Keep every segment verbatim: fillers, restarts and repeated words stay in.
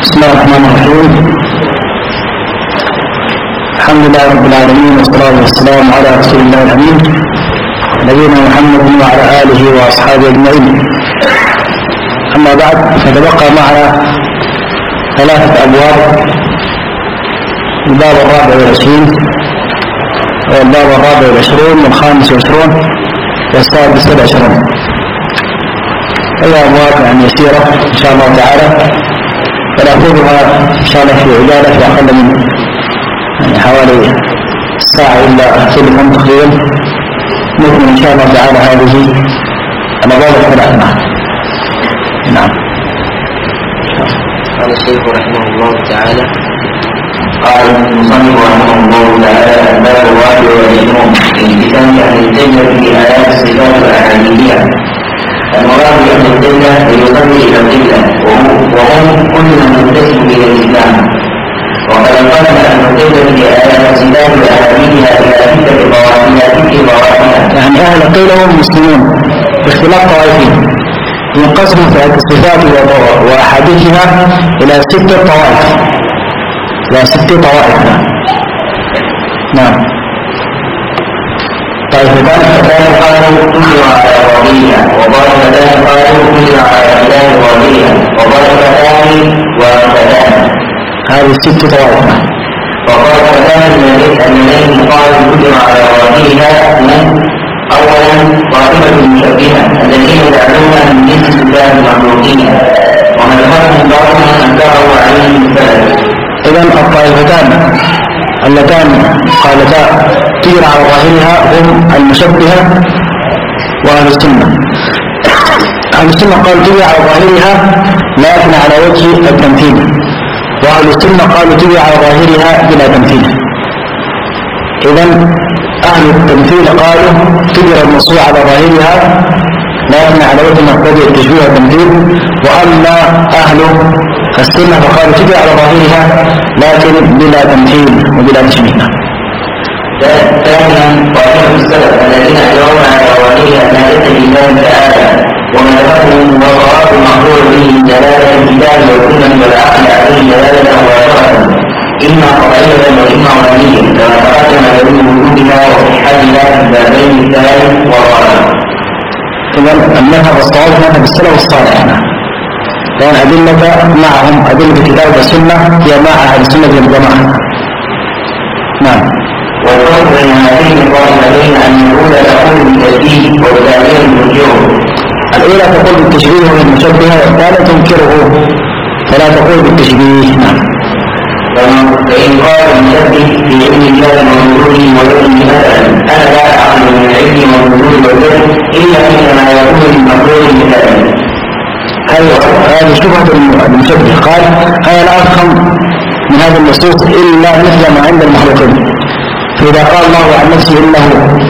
بسم الله الرحمن الرحيم. الحمد لله رب العالمين والصلاة والسلام على رسول الله الأمين نبينا محمد وعلى آله وأصحابه أجمعين. أما بعد، فتبقى معنا ثلاثة أبواب: الباب الرابع والعشرين والباب الرابع والعشرون والخامس والعشرون والسادس والعشرون. هي أبواب يعني يسيرة إن شاء الله تعالى، ونأخذها إن شاء الله في عجالة في أقل من يعني حوالي ساعة إلا ثلثا تقريبا. نكمل إن شاء الله تعالى هذه الأبواب الثلاثة. نعم. قال الشيخ رحمه الله تعالى: قال المصنف رحمه الله تعالى: الباب الرابع والعشرون في كتاب أهل الجنة في آيات الصفات الأحاديثية. المراد بأهل الجنة يصلي إلى القبلة وهم كل من ينتسب إلى الإسلام، وقد انقسم أهل الجنة في آيات الصفات الأحاديثية إلى ستة طوائف ست طوائف يعني أهل القبلة هم المسلمون باختلاف طوائفهم، ينقسم في الصفات وأحاديثها إلى ستة طوائف إلى ست طوائف. نعم. طائفتان قالوا كل على راضيها، وطائفتان قالوا كل على خلاف راضيها، وطائفتان واحدتان. هذه الست طوائف. وطائفتان اللذين قالوا كل على راضيها من: أولا طائفة المشبهة الذين يدعون من جنس صفات المخلوقين، ومذهبهم بعضهم أنكره عليهم الفلك. إذن الطائفتان اللتان قالتا تجرى على ظاهرها هم المشبهة وأهل السنة. أهل السنة قالوا تجرى على ظاهرها لكن على وجه التمثيل، وأهل السنة قالوا تجرى على ظاهرها بلا تمثيل. إذن أهل التمثيل قالوا تجرى النصوص على ظاهرها لكن على وجه مقتضي التشبيه والتمثيل، وأما أهل السنة فقالوا تجرى على ظاهرها لكن بلا تمثيل وبلا تشبيه. ثانيا طائفة السلف الذين يرون على ظاهرها ما ليس لله تعالى، ومذهبهم وصواب المقول به دلالة الكتاب والسنة والعقل عليه دلالة مباشرة، إما قطعية وإما ظنية، كما تقدم دليل وجودها وصحتها في البابين الثالث والرابع. إذا المذهب الصواب مذهب السلف الصالح، لأن أدلة معهم أدلة الكتاب والسنة هي مع أهل السنة والجماعة. نعم. والفرق بين هاتين الطائفتين أن الأولى تقول بالتشبيه والثانية بالوجوه. الأولى تقول بالتشبيه والمشبهة، والثانية تنكره فلا تقول بالتشبيه. نعم. فإن قال المشبه في علم الله ووجوده وحكمه مثلا: أنا لا أعقل من العلم والوجود والحكم إلا حينما يكون المخلوق مثلا. هذه شبهة المشبه، قال أنا لا أفهم من هذه النصوص إلا مثل ما عند المخلوقين. فإذا قال الله عن نفسه إنه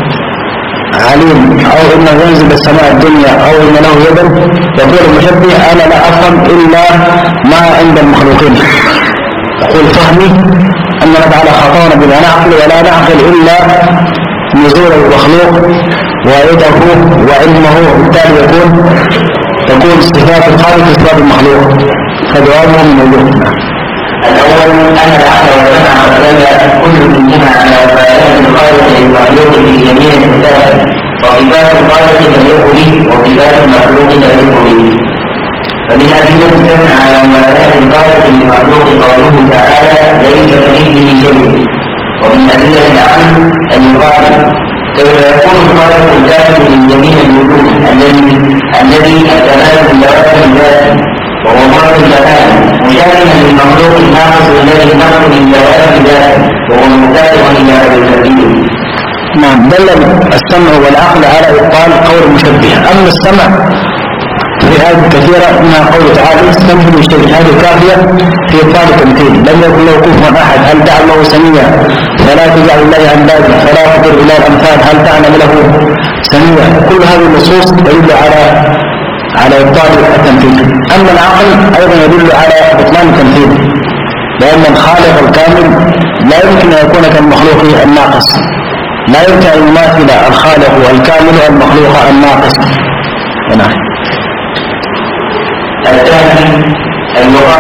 عليم أو إنه ينزل السماء الدنيا أو إن له يدا، يقول المشبه أنا لا أفهم إلا ما عند المخلوقين. يقول فهمي أننا تعالى خطأنا بلا نعقل ولا نعقل إلا نزول المخلوق ويده وعلمه، بالتالي يكون تكون صفات الخالق صفات المخلوق، فجوابه من وجوه. الأول أن العقل والسمع والسمع كل منهما على وفاءات الخالق للمخلوق في جميع الصفات، وصفات الخالق تليق به وصفات المخلوق تليق به. فمن أدلة السمع على وفاءات الخالق للمخلوق قوله تعالى: ليس كمثله شيء. ومن أدلة العقل أن يقال: كيف يكون الخالق الكامل من جميع الوجود الذي الذي الكمال بذات ذاته وهو مرض الكمال، مشابها للمخلوق الناقص الذي نقص من ذوات ذاته وهو مكافئ الى التكبير. نعم. دل السمع والعقل على إبطال قول المشبه. أما السمع في آيات كثيرة منها قول تعالى: استمعوا الشيء، هذه كافية في إبطال التمثيل. لم يكن له كفوا أحد، هل دعا الله سميعا، فلا تجعل الله أندادا، فلا تضر إلى الأمثال، هل تعلم له سميعا. كل هذه النصوص تدل على على إبطال التمثيل. أما العقل أيضا يدل على بطلان التمثيل، لأن الخالق الكامل لا يمكن أن يكون كالمخلوق الناقص، لا يمكن أن يماثل الخالق الكامل المخلوق الناقص. نعم. الثاني المقابلة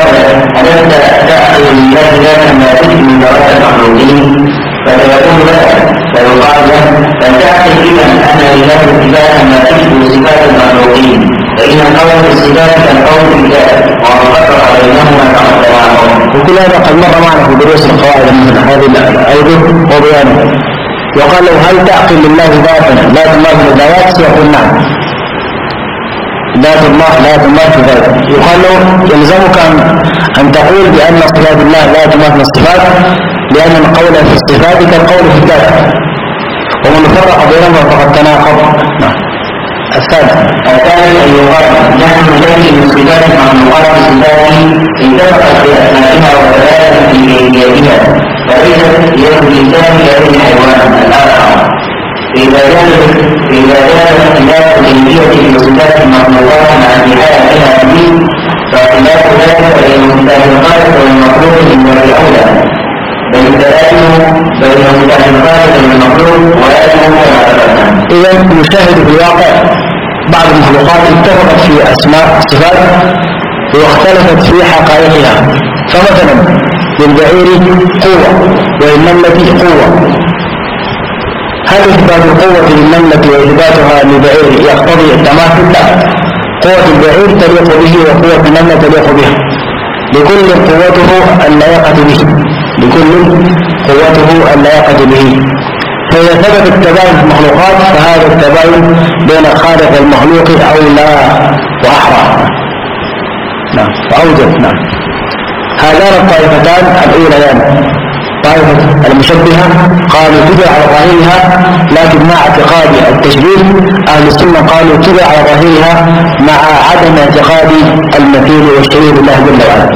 ألست تأخذ لله ذاتا ما تجد من ذوات المخلوقين؟ فسيقول لك فيقال له فلتعتقد إذا أن لله صفات ما تجد صفات المخلوقين، فإن القول في الصفات كالقول في الذات ومن فرق بينهما فقد تناقض. وكل هذا قد مر معنا في دروس القواعد من هذه الأوجه وبيانه. وقال له هل تعقل لله ذاتا لا تماثل الذوات؟ سيقول نعم، ذات الله لا تماثل ذاته. يقال له يلزمك أن تقول بأن صفات الله لا تماثل الصفات، لأن القول في الصفات كالقول في الذات، ومن فرق بينهما فقد تناقض. الثالث الثالث أن يقال نحن نجري من صفات المخلوقات بصفاته اتفقت بأسمائها وثلاثة في كيفيتها، فليست يد الإنسان كيد الحيوان الآخر. إذا جاء اختلاف كيفية بصفات المخلوقات مع انتهائها به، فاختلاف ذلك بين المتفقات والمخلوق من الأولى، بل التلازم بين المتفقات والمخلوق ولازم كما تقدم. إذا نشاهد في الواقع بعض المخلوقات اتفقت في أسماء الصفات واختلفت في حقائقها. فمثلا للبعير قوة وللنملة قوة، هل إثبات القوة للنملة وإثباتها للبعير يقتضي التماثل؟ لا، قوة البعير تليق به وقوة النملة تليق بها، لكل قوته اللائقة به، لكل قوته اللائقة به. فإذا ثبت التباين في المخلوقات فهذا التباين بين الخالق والمخلوق أولى وأحرى. نعم، فأوجب. نعم، هذان الطائفتان الأوليان طائفة المشبهة قالوا تبع على ظاهرها لكن مع اعتقاد التشبيه، أهل السنة قالوا تبع على ظاهرها مع عدم اعتقاد المثيل والشبيه بالله جل وعلا.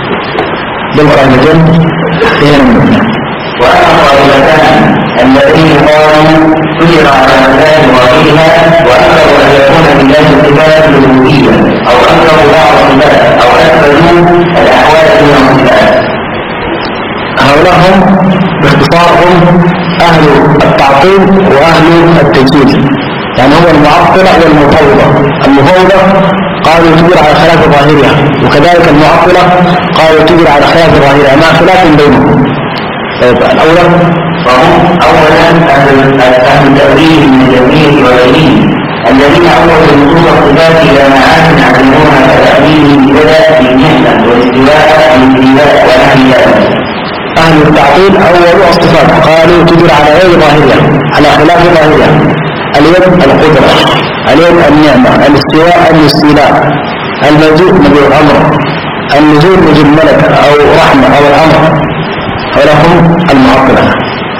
بالقائمتين فيهن. وأما الطائفتان الذين قالوا تجر على مكان ظاهرها وأنكروا أن يكون بالله صفات الألوهية أو أنكروا بعض الصفات أو أثبتوا الأحوال دون الصفات، هؤلاء هم باختصار هم أهل التعطيل وأهل التجسيد، يعني هو المعطلة والمفوضة. المفوضة قالوا تجر على خلاف ظاهرها، وكذلك المعطلة قالوا تجر على خلاف ظاهرها مع خلاف بينهم. الأول فهم أولا أهل التأويل من الجميع وغيرهم الذين أولوا نصوص الصفات إلى معان يعلمونها كتأويل البدء في النعمة والاستواء والاستيلاء ونحو ذلك. أهل التعطيل أولوا الصفات قالوا تجر على غير ظاهرها، على خلاف ظاهرها. اليد القدرة، اليد النعمة، الاستواء الاستيلاء، المجيء مجيء الأمر، النزول نزول الملك أو رحمة أو الأمر، ولهم المعطلة.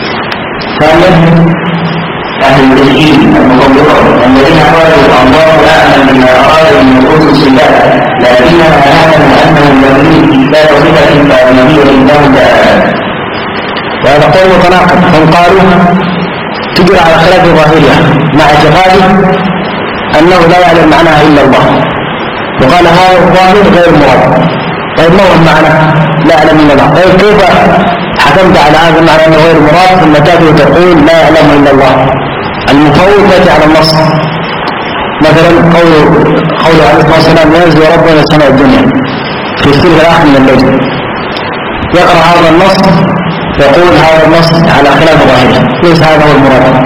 ثانيا أهل التشكيل المفوضة الذين قالوا الله أعلم بما أراد من نصوص الصفات، لكننا نعلم أنه لم يريد إثبات صفة كاملية لله تعالى. وهذا قول متناقض. هم قالوا تجري على خلاف ظاهرها مع اعتقاد أنه لا يعلم معناها إلا الله، وقال هذا الظاهر غير مراد. طيب ما هو المعنى؟ لا يعلم إلا الله. طيب كيف حكمت على هذا المعنى أنه غير مراد ثم تأتي وتقول لا يعلم إلا الله؟ المفوض تأتي على النص. مثلا قول قول عليه الصلاة والسلام ينزل ربنا إلى السماء الدنيا في الثلث الآخر من الليل، يقرأ هذا النص يقول هذا النص على خلاف ظاهره، ليس هذا هو المراد.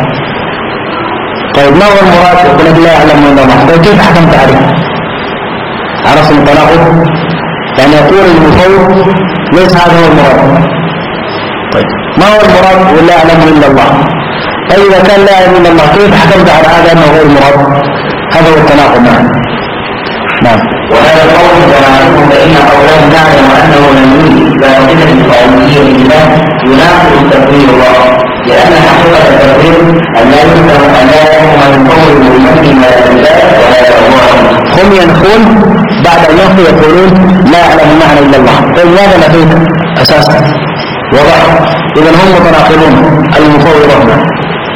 طيب ما هو المراد؟ يقول لا يعلم إلا الله. طيب كيف حكمت عليه؟ عرفت التناقض؟ يعني يقول المفوض ليس هذا هو المراد. طيب ما هو المراد ولا يعلم إلا الله؟ طيب إذا كان لا يعلم إلا الله كيف حكمت على هذا أنه غير مراد؟ هذا هو التناقض. نعم. نعم. وهذا القول تناقض فإن قوله نعلم أنه لم يريد فاصلة القومية لله يناقض التقدير الله، لأن حقيقة التقدير أن لا يمكن أن لا يكون القول بالمنع ما لله ولا يرضاه. هم ينفون بعد أن ينفوا يقولون لا يعلم المعنى إلا الله. طيب ماذا نفيت أساسا؟ وضع. إذا هم متناقضون المفوضون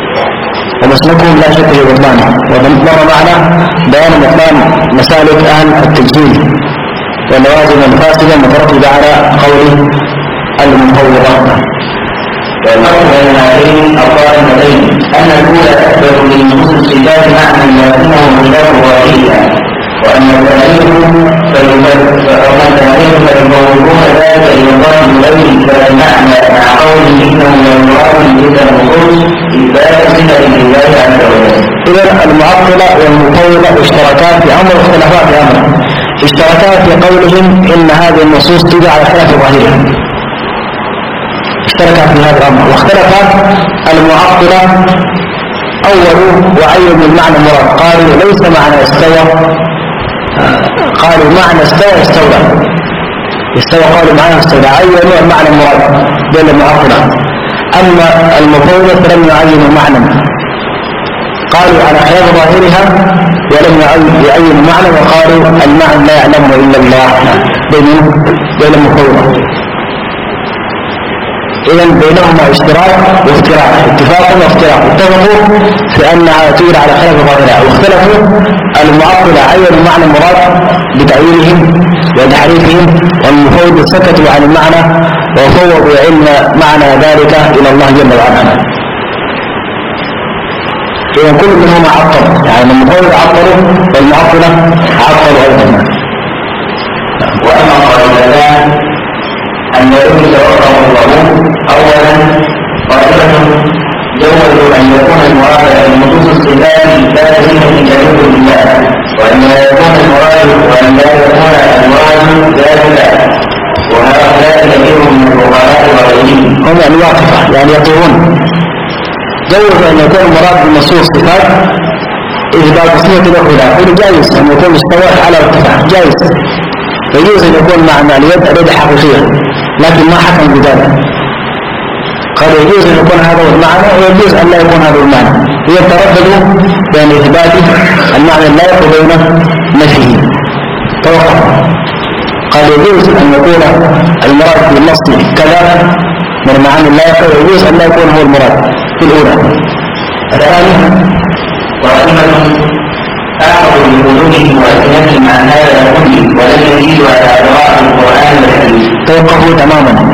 ومسلكهم لا شك في بطلانه. ومر معنا بيان بطلان مسالك أهل التجسيد واللوازم الفاسدة المترتبة على قول المفوضة. والفرق بين هذين الطائفتين أن الأولى تثبت لنصوص الصفات معنى لكنه خلاف ظاهرها، وأما التأليف فيفوضون ذلك إلى الله الذي كان معنى مع قوله إنه لا يراد تلك النصوص إثبات صفة لله عز وجل. إذا المعطلة والمفوضة اشتركا في أمر واختلفا في أمر. اشتركا في قولهم إن هذه النصوص تدعى على خلاف ظاهرها، اشتركا في هذا الأمر. واختلف المعطلة أولوا وعينوا المعنى المراد، قالوا ليس معنى استوى، قالوا معنى استوى استولى، استوى قالوا معنى استولى، عينوا المعنى المراد بين المعطلة. أما المفوضة فلم يعينوا معنى، قالوا على خلاف ظاهرها ولم يعينوا معنى وقالوا المعنى لا يعلمه إلا الله بين بين المفوضة. إذن بينهما اشتراك وافتراق، اتفاق وافتراق. اتفقوا في أنها تدل على خلاف ظاهرها، واختلفوا المعطلة عينوا معنى المراد بتأويلهم وتحريفهم، والمفوضة سكتوا عن المعنى وفوضوا علم معنى ذلك إلى الله جل وعلا. إذن كل منهما عطل، يعني المفوضة عطلوا والمعطلة عطلوا أيضا. وأما قائلتان أن يكون توقف الله أولا قائلة جوزوا أن يكون المراد في نصوص الصفات لا صفة تليق بالله، وأن لا يكون المراد وأن لا يكون المراد ذلك، وهؤلاء كثير من الفقهاء وغيرهم هم الواقفة يعني يطيرون. جوزوا أن يكون المراد بنصوص الصفات إثبات صفة الأخلاق، يقول جائز أن يكون استوى على ارتفاع، جائز يجوز أن يكون معنى اليد اليد حقيقية، لكن ما حكم بذلك. قال يجوز أن يكون هذا المعنى ويجوز أن لا يكون هذا المعنى، يترددوا بين إثبات المعنى اللائق وبين نفيه. توقف. قال يجوز أن يكون المراد بالنص كذا من المعنى اللائق، ويجوز أن لا يكون هو المراد في الأولى. الثاني وأئمة أخذوا بقلوبهم وألسنتهم عن هذا كله ولم يزيدوا على أدراك القرآن والحديث. توقفوا تماما،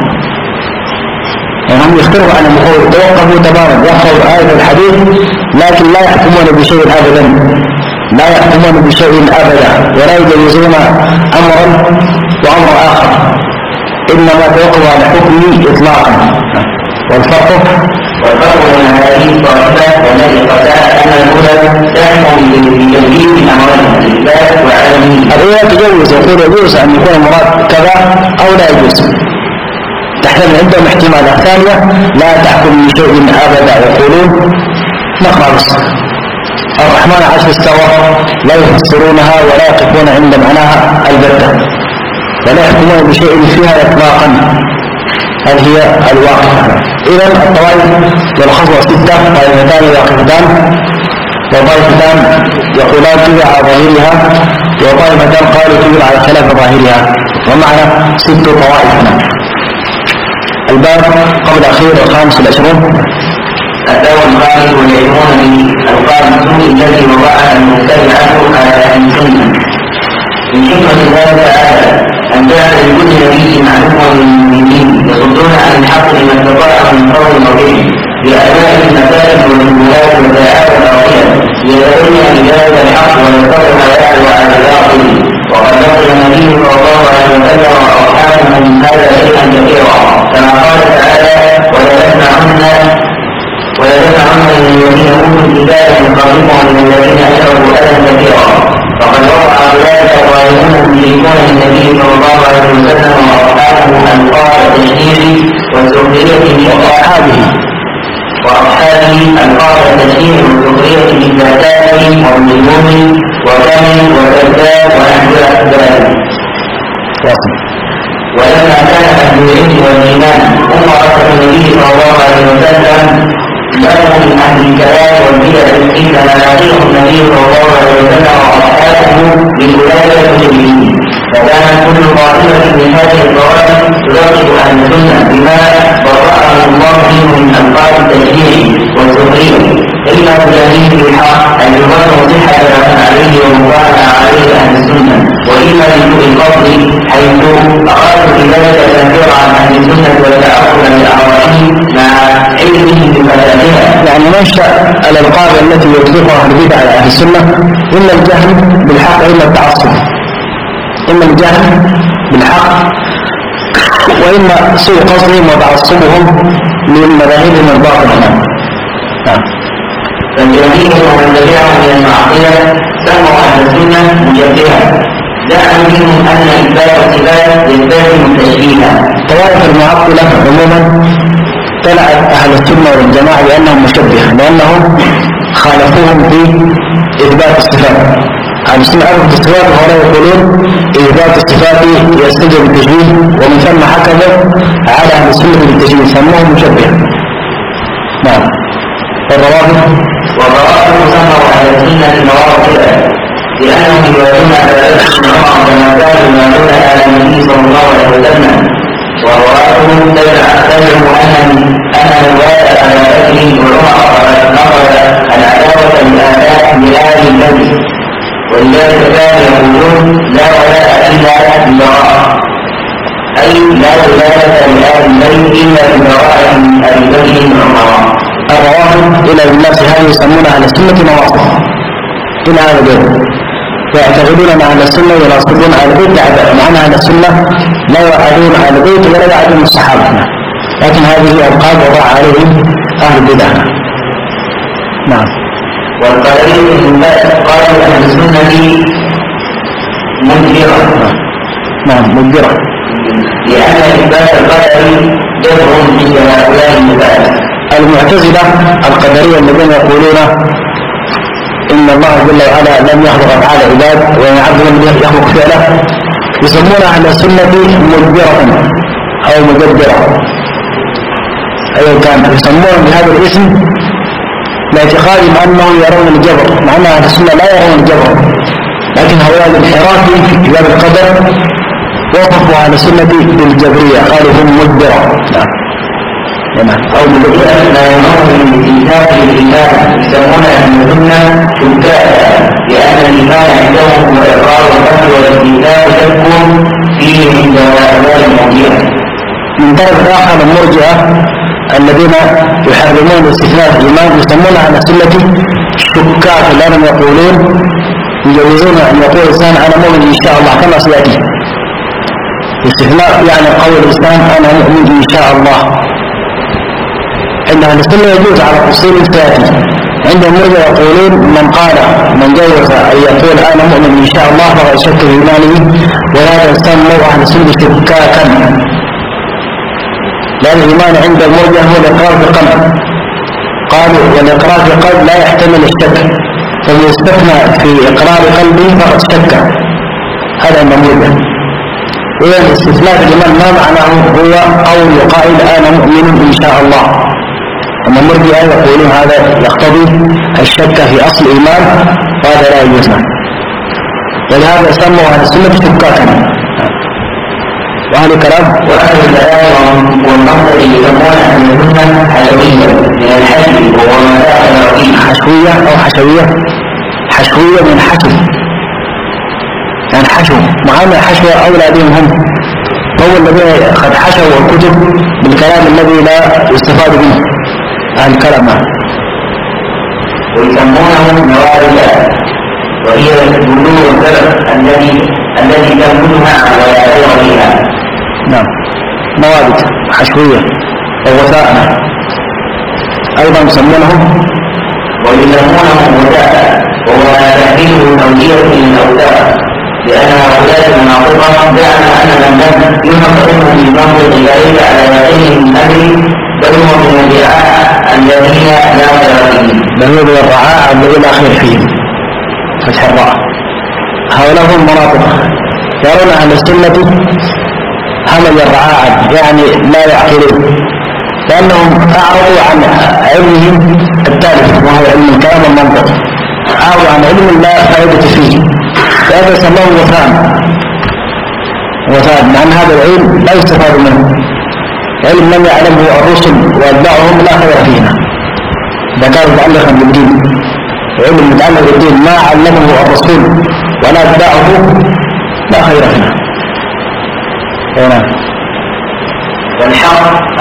يعني هم يختلفوا عن المفوض، توقفوا تماما، يقرأوا آية الحديث لكن لا يحكمون بشيء أبدا، لا يحكمون بشيء أبدا، ولا يجوزون أمرا وأمر آخر، إنما توقفوا على حكمه إطلاقا. والفرق والفرق بين هذه الطائفات والتي قتلت أن الأولى تحكم بتجويز أمرين الإثبات وعدمه. الأولى تجوز، يقول يجوز أن يكون المراد كذا أو لا يجوز، تحتمل عندهم احتمال. الثانية لا تحكم بشيء أبدا، يقولون نقرأ بس الرحمن عرش استوى، لا يفسرونها ولا يقفون عند معناها البتة، ولا يحكمون بشيء فيها إطلاقا. هذه هي الواقفة. إذن الطوائف والخصوة ستة، طائفتان واقفتان، وطائفتان يقولان تبع على ظاهرها، وطائفتان قالوا تبع على خلاف ظاهرها، ومعنى ست طوائف. الباب قبل الأخير الخامس والعشرون. الدور الخامس والعشرون الخامس الذي وضعها المتبعة على أهل السنة. من حكمة الله تعالى أن جعل لكل نبي معلومة من دين يصدون عن الحق لما استطاع من قول وفعل بأنواع المسائل والجملات والدعاء والأوقية ليتبين بذلك الحق ويتبع يعلو على الباطل. وقد نقل النبي صلى الله عليه وسلم وأصحابه من هذا شيئا كثيرا، كما قال تعالى: ولتسمعن ولتسمعن من الذين أوتوا الكتاب من قبلكم ومن الذين أشركوا أذى كثيرا. فقد وقع ذلك الظالمون يشركون النبي صلى الله عليه وسلم واصحابه القاء التشريع والسخريه واصحابه واصحابه القاء التشريع والسخريه بالذاتات والنجوم وكامل وكذاب ونحو ذلك. ولما كان اهل العلم والايمان امرة النبي صلى الله عليه وسلم لهم من اهل الكلام والبدع عندما يعطيهم النبي صلى الله عليه وسلم واصحابه بولايه المسلمين، فكانت كل طائفه من هذه الطوائف تراقب اهل السنه بما برأهم الله منه من الفاظ التشريع والسخريه، الا مجانين بالحق ان يظنوا صحه ما عليه ومقام عليه اهل السنه، والا لسوء القصد حيث ارادوا بذلك تنفير عن أهل السنة والتأخر لآرائه مع علمهم بفسادها. يعني منشأ الألقاب التي يطلقها أهل البدع على أهل السنة إما الجهل بالحق إما التعصب، إما الجهل بالحق وإما سوء قصدهم وتعصبهم لمذاهبهم الباطلة. نعم. فالجميع ومن تبعهم من المعصية سموا أهل السنة مجبرة، زعموا منهم أن إثبات الصفات يستلزم التشبيه. طوائف المعطلة عموما طلعت أهل السنة والجماعة بأنهم مشبهة لأنهم خالفوهم في إثبات الصفات. أهل السنة أثبت الصفات وهؤلاء يقولون إثبات الصفات يستلزم التشبيه، ومن ثم حكموا على أهل السنة بالتشبيه سموهم مشبهة. نعم. والروابط والروابط سموا أهل السنة روابط لأنهم يوالون عبادتهم معهم كما كانوا يوالون على النبي صلى الله عليه وسلم. ورواتهم تزعم أن أن الولاء على بكر وعمر فقد نقل العداوة لآل البيت، ولذلك كانوا يقولون لا ولاء إلا بالبراءة، أي لا ولاء لآل البيت إلا ببراءة أبي بكر وعمر. الروابط إلى الناس هذه يسمونها أهل السنة نواصب إلى هذا اليوم، ويعتقدون أن أهل السنة يناصبون أهل البيت مع أن أهل السنة لا يعادون أهل البيت ولا يعادون الصحابة، لكن هذه ألقاب وضع عليهم أهل البدع. نعم. والقدرية من بعد قالوا أهل السنة مدبرة. نعم مدبرة، لأن إثبات القدر جبر عند هؤلاء المبادئ. المعتزلة القدرية الذين يقولون إن الله جل وعلا لم يخلق أفعال العباد وإن عبد لم يخلق فعله يسمون أهل السنة مدبرة أو مدبرة، أيضا كان يسمون بهذا الاسم لاعتقادهم أنه يرون الجبر، مع أن أهل السنة لا يرون الجبر، لكن هؤلاء الانحراف في كتاب القدر وصفوا أهل السنة بالجبرية قالوا هم مدبرة. نعم. أو مدبرة لا يمر من إيثاق الإيمان يسمون أهل السنة شكاكا، لأن الإيمان عندهم هو إقرار القلب والاستيثاق تكون فيه عند هؤلاء المؤمنين. من طرف آخر المرجئة الذين يحرمون استثناء الإيمان يسمون أهل السنة شكاك، لأنهم يقولون يجوزون أن يقول الإنسان أنا مؤمن إن شاء الله كما سيأتي. استثناء يعني قول الإنسان أنا مؤمن إن شاء الله. عند أهل السنة يجوز على تفصيل سيأتي. عند المرجئة يقولون من قال من جوز أن يقول أنا مؤمن إن شاء الله فقد شك في إيمانه، وهذا سموا أهل السنة شكاكا، لأن الإيمان عند المرجئة هو الإقرار بالقلب. قالوا والإقرار بالقلب لا يحتمل الشك، فمن استثنى في إقرار قلبه فقد شك، هذا عند المرجئة. إذن استثناء الإيمان ما معناه هو قول يقائل أنا مؤمن إن شاء الله. أما المرجئة يقولون هذا يقتضي الشك في أصل الإيمان وهذا لا يجوز، ولهذا سموا أهل السنة شكاكا. وأهل الكلام وأهل الكلام والمنطق يسمون أهل السنة حشوية من الحشو، وهو ما داخل فيه حشوية أو حشوية، حشوية من حشو، يعني حشو مع أن الحشو أولادهم هم هو الذين قد حشوا الكتب بالكلام الذي لا يستفاد منه أهل الكلام. ويسمونه نوارد، وهي بلور الزرق الذي الذي تنبتها ولا خير فيها. نعم مواد حشوية ووثاء أيضا يسمونهم ويسمونه وثاء، وهو ما تحمله توجيه للأوثاء، لأن هؤلاء المناطق زعم أن من لم ينقذه في منطق ذلك على يقين من أمره بل هو من الرعاء الذين لا خير فيهم، بل هو من الرعاء الذين لا خير فيهم فتح الراء. هؤلاء هم مناطق يرون أهل السنة همج الرعاء، يعني لا يعقلون، لأنهم أعرضوا عن علمهم الثالث وهو علم الكلام والمنطق، أعرضوا عن علم لا فائدة فيه، فهذا سماه وثاء. وثاء لأن هذا العلم لا يستفاد منه، علم لم يعلمه الرسل واتباعهم لا خير فينا. إذا كان متعلقا بالدين، علم متعلق بالدين ما علمه الرسول ولا اتباعه لا خير فينا. هنا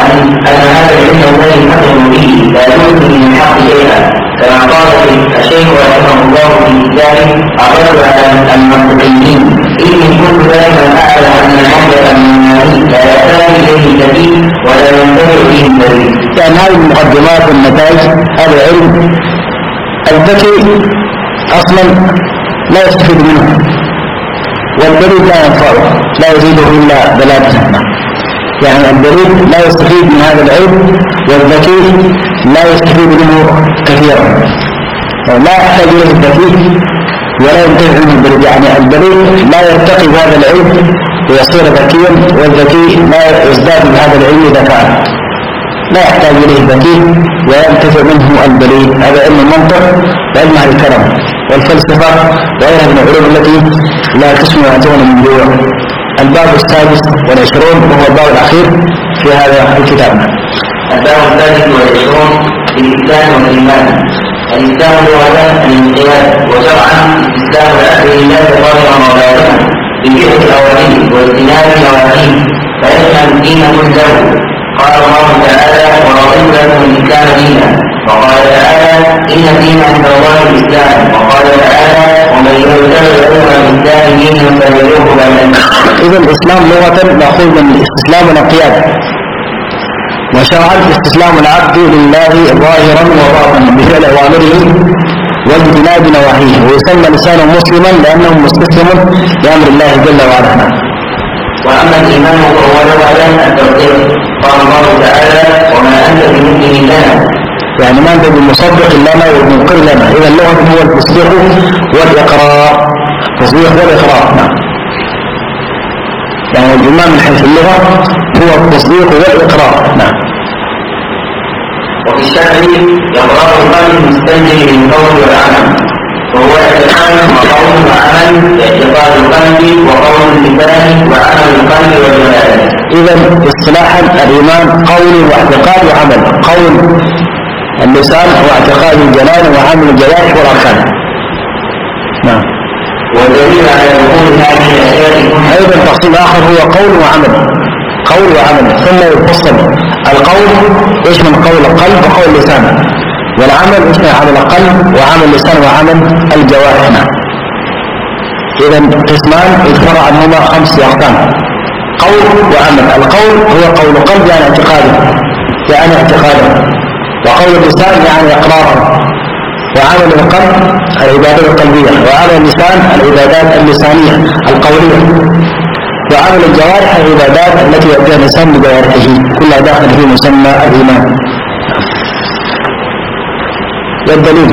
أن هذا العلم الذي نحن به لا يمكن من الحق شيئا، كما قال الشيخ رحمه الله في كتابه الرد على المنطقيين: إني كنت دائما أعلم أن المنطق اليوناني لا يحتاج إليه دليل ولا ينتفع به الدليل. يعني هذه المقدمات والنتائج هذا العلم الذكي أصلا لا يستفيد منه، والدليل لا ينفعه، لا يزيده إلا دلالته. يعني الدليل لا يستفيد من هذا العلم، والذكي لا يستفيد منه كثيرا، لا يحتاج إليه الذكي ولا ينتفع منه الدليل. يعني الدليل لا يرتقي بهذا العلم ويصير ذكيا، والذكي لا يزداد بهذا العلم ذكاء، لا يحتاج إليه الذكي وينتفع منه الدليل. هذا علم المنطق وعلم الكلام والفلسفة وغيرها من العلوم التي لا تسمع وتغني من جوع. الباب السادس والعشرون وهو الباب الأخير في هذا الكتاب. الباب السادس والعشرون في الإسلام والإيمان. الإسلام لغة الانقياد، وشرعا استسلام الأمر لله ظاهرا وباطنا بجهة الأوامر واجتناب النواهي، فيشمل الدين كله. قال الله تعالى: ورضيت لكم الإسلام دينا. وقال تعالى: إن الدين عند الله الإسلام. وقال تعالى: ومن يبتغي غير الإسلام دينا فليره بين. إذا الإسلام لغة مأخوذ من الاستسلام والانقياد، وشرعا استسلام العبد لله ظاهرا وباطنا بفعل أوامره واجتناب نواهيه، ويسمى لسانه مسلما لأنه مستسلم لأمر الله جل وعلا. وأما الإيمان فهو لغة التصديق. قال الله تعالى: وما أنت بمؤمن لنا. يعني ما أنت بمصدق لنا ومنكر لنا. إذا اللغة هو التصديق والإقرار، التصديق والإقرار. نعم. يعني الإيمان من حيث اللغة هو التصديق والإقرار. نعم. وفي الشرع إقرار القلب مستنجل بالقول والعمل، وهو اعتقاد وقول وعمل، اعتقاد القلب وقول اللسان وعمل القلب والجوارح. إذا اصطلاحا الإيمان قول واعتقاد وعمل. قول اللسان واعتقاد الجنان وعمل الجوارح والأركان. نعم. والدليل على دخول هذه الأشياء أيضا تفصيل آخر هو قول وعمل، قول وعمل، ثم يفصل القول يشمل قول القلب وقول اللسان، والعمل يشمل عمل القلب وعمل اللسان وعمل الجوارح. إذا قسمان يتفرع عنهما خمس أقسام: قول وعمل. القول هو قول قلب يعني اعتقاده، يعني اعتقاده، وقول اللسان يعني إقراره، وعمل القلب العبادات القلبية، وعمل اللسان العبادات اللسانية القولية، وعمل الجوارح العبادات التي يؤديها الإنسان بجوارحه، كلها داخل في مسمى الإيمان. والدليل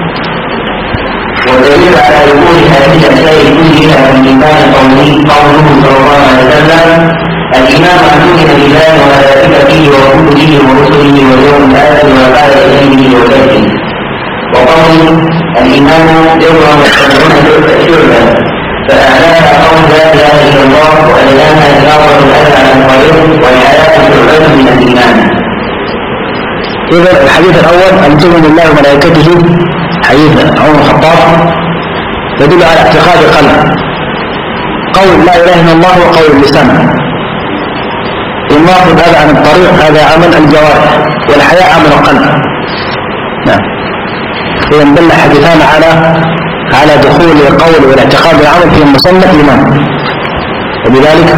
والدليل على وجود هذه الأشياء كلها من الإيمان القولي قوله صلى الله عليه وسلم: الإيمان أن تؤمن بالله وملائكته وكتبه ورسله واليوم الآخر وقال إليه وكيفه. وقوله الإيمان بضع وسبعون شعبة، فأعلاها قول لا إله إلا الله، وأدناها إماطة الأذى عن الطريق، والحياة شعبة من الإيمان. إذا الحديث الأول أن تؤمن بالله وملائكته، حديث عمر الخطاب، يدل على اعتقاد القلب، قول لا إله إلا الله وقول اللسان، إماطة الأذى عن الطريق هذا عمل الجوارح، والحياة عمل القلب. نعم. إذا دل حديثان على على دخول القول والاعتقاد والعمل في مسمى الإيمان، وبذلك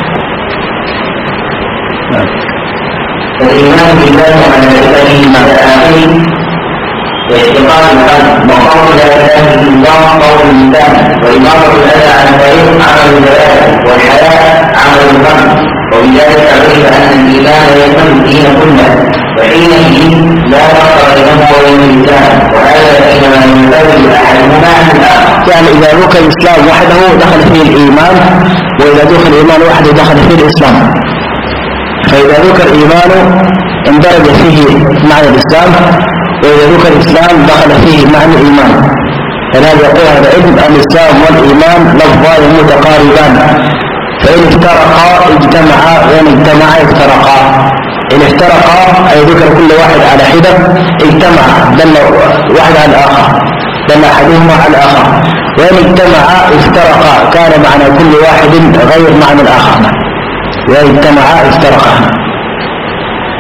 نعم. الإيمان بالله وملائكته مع الآخرين واعتقاد القلب، وقول لا إله إلا الله قول اللسان، وإماطة الأذى عن الطريق عمل الجوارح، والحياة عمل القلب. وبذلك عرف أن الإيمان يشمل الدين كله، وحينئذ لا فرق بينه وبين اللسان، وهذا حينما ينفرد أحدهما عن الآخر. يعني إذا ذكر الإسلام وحده دخل فيه الإيمان، وإذا ذكر الإيمان وحده دخل فيه الإسلام. فإذا ذكر الإيمان اندرج فيه معنى الإسلام، وإذا ذكر الإسلام دخل فيه معنى الإيمان. فلهذا يقول هذا العلم الإسلام والإيمان لفظان متقاربان، فإن افترقا اجتمعا، وإن اجتمعا افترقا. إن افترقا أي ذكر كل واحد على حدة، اجتمع دل واحد على الآخر، دل أحدهما على الآخر. وإن اجتمعا افترقا كان معنى كل واحد غير معنى الآخر. وإن اجتمعا افترقا.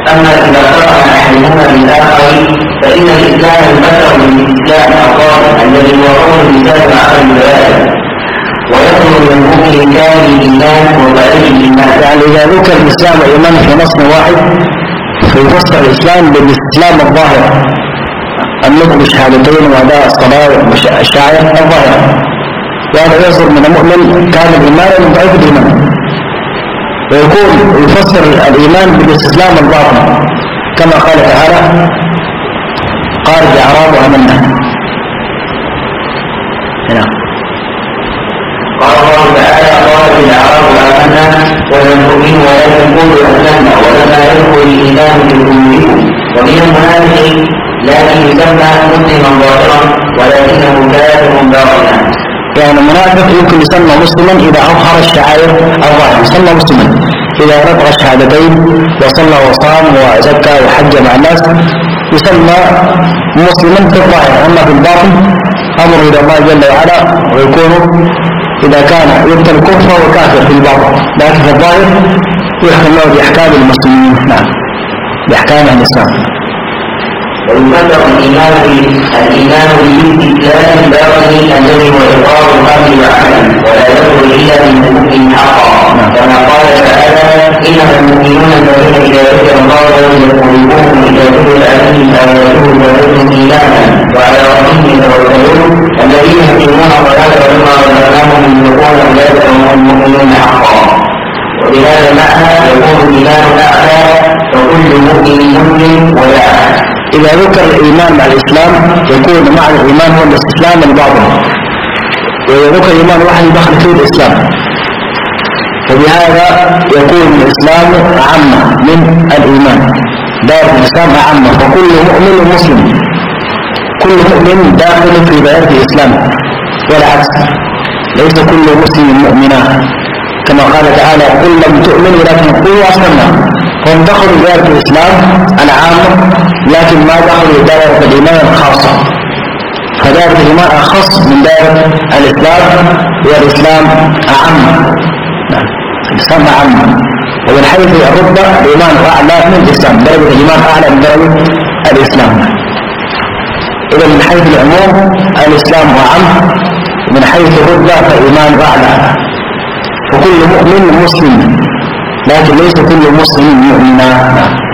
أما إذا قرن أحدهما بالآخر فإن الإسلام البشر بالإسلام القائم الذي هو قول اللسان وعمل البيان ويخرج من المؤمن كامل الإيمان وبعيد الإيمان. يعني إذا ذكر الإسلام والإيمان في نص واحد فيفسر الإسلام بالإسلام الظاهر النطق بالشهادتين وأداء الصلاة والشعائر الظاهرة، وهذا يصدر من المؤمن كامل الإيمان وضعيف الإيمان. ويكون يفسر الإيمان بالاستسلام الباطن كما قال تعالى قال الأعراب آمنا. هنا قال الله تعالى قال الأعراب آمنا ولم تؤمنوا ولكن قولوا أسلمنا ولما يدخل الإيمان في قلوبكم. ومن المنافق لكن يسمى مسلما ظاهرا ولكنه كافر باطنا. يعني المنافق يمكن يسمى مسلما إذا أظهر الشعائر الظاهرة، يسمى مسلما إذا نطق الشهادتين وصلى وصام وزكى وحج مع الناس يسمى مسلما في الظاهر. أما في الباطن أمر إلى الله جل وعلا، ويكون إذا كان يبطل الكفر فهو كافر في الباطن، لكن في الظاهر يحكم له بأحكام المسلمين. نعم، بأحكام الإسلام. ويفسر الإيمان الإيمان بالاستسلام الباطني الذي هو إقرار القلب وعمل ولا يدخل إلا من المؤمن حقا، كما قال تعالى إنما المؤمنون الذين إذا ذكر الله وجلت قلوبهم وإذا تليت عليهم آياته زادتهم إيمانا وعلى ربهم يتوكلون الذين يقيمون الصلاة ومما رزقناهم ينفقون أولئك هم المؤمنون حقا. وبهذا المعنى يكون الإيمان أعلى فكل مؤمن مسلم ولا. إذا ذكر الإيمان مع الإسلام يكون معنى الإيمان هو الاستسلام الباطن، وإذا ذكر الإيمان واحد يدخل فيه الإسلام، وبهذا يكون الإسلام أعم من الإيمان. دائرة الإسلام أعم، فكل مؤمن مسلم، كل مؤمن داخل في دائرة الإسلام ولا عكس، ليس كل مسلم مؤمنا كما قال تعالى قل لم تؤمنوا ولكن قولوا أسلمنا. هم دخلوا دائرة الإسلام العامة لكن ما دخلوا دائرة الإيمان الخاصة، فدائرة الإيمان أخص من دائرة الإسلام والإسلام أعم. نعم، الإسلام أعم، ومن حيث الرتبة الإيمان أعلى من الإسلام، درجة الإيمان أعلى من درجة الإسلام. إذا من حيث العموم الإسلام أعم، ومن حيث الرتبة فالإيمان أعلى. فكل مؤمن مسلم لكن ليس كل مسلم مؤمنا.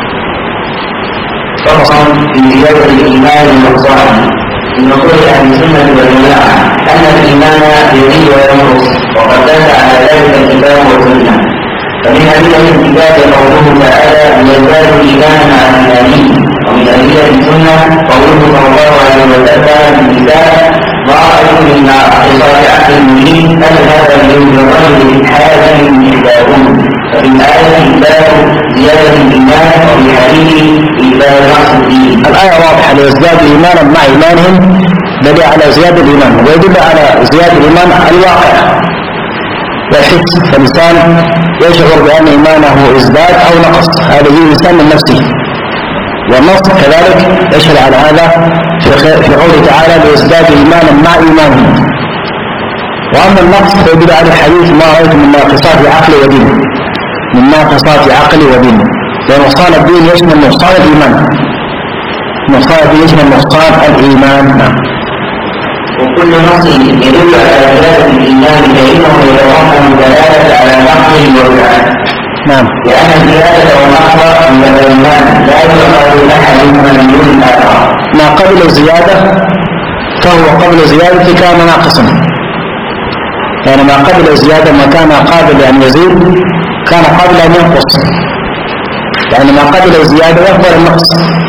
فصل في زيادة الإيمان والصالح. من أصول أهل السنة والجماعة أن الإيمان يزيد وينقص، وقد دل على ذلك الكتاب والسنة. فمن أدلة الكتاب قوله تعالى يزداد الإيمان مع الإيمان، ومن أدلة السنة قوله صلى الله عليه وسلم في الكتاب ما رأيت من اعتصام عقل مبين أن هذا اليوم الرجل حاجة إحداهن. ففي الآية إثبات زيادة الإيمان، وفي الحديث إثبات نقص الدين. الآية واضحة، ليزداد إيمانا مع إيمانهم دليل على زيادة الإيمان، ويدل على زيادة الإيمان الواقع والحس، فالإنسان يشعر بأن إيمانه ازداد أو نقص، هذا هو الإنسان من نفسه. والنص كذلك يشهد على هذا في قوله تعالى ليزداد إيمانا مع إيمانهم. وأما النقص فيدل على الحديث ما رأيت من ناقصات عقل ودين، من ناقصات عقل ودين، ونقصان الدين يشمل نقصان الإيمان، نقصان الدين يشمل نقصان الإيمان. وكل نص يدل على زيادة الإيمان فإنه يتوهم دلالة على نقص وبدعة. نعم، لأن الزيادة والنقص من الإيمان لا يقبل أحدهما من دون الآخر. ما قبل الزيادة فهو قبل زيادة كان ناقصا، يعني ما قبل الزيادة ما كان قابل أن يزيد كان قبل أن ينقص، يعني ما قبل الزيادة يقبل النقص،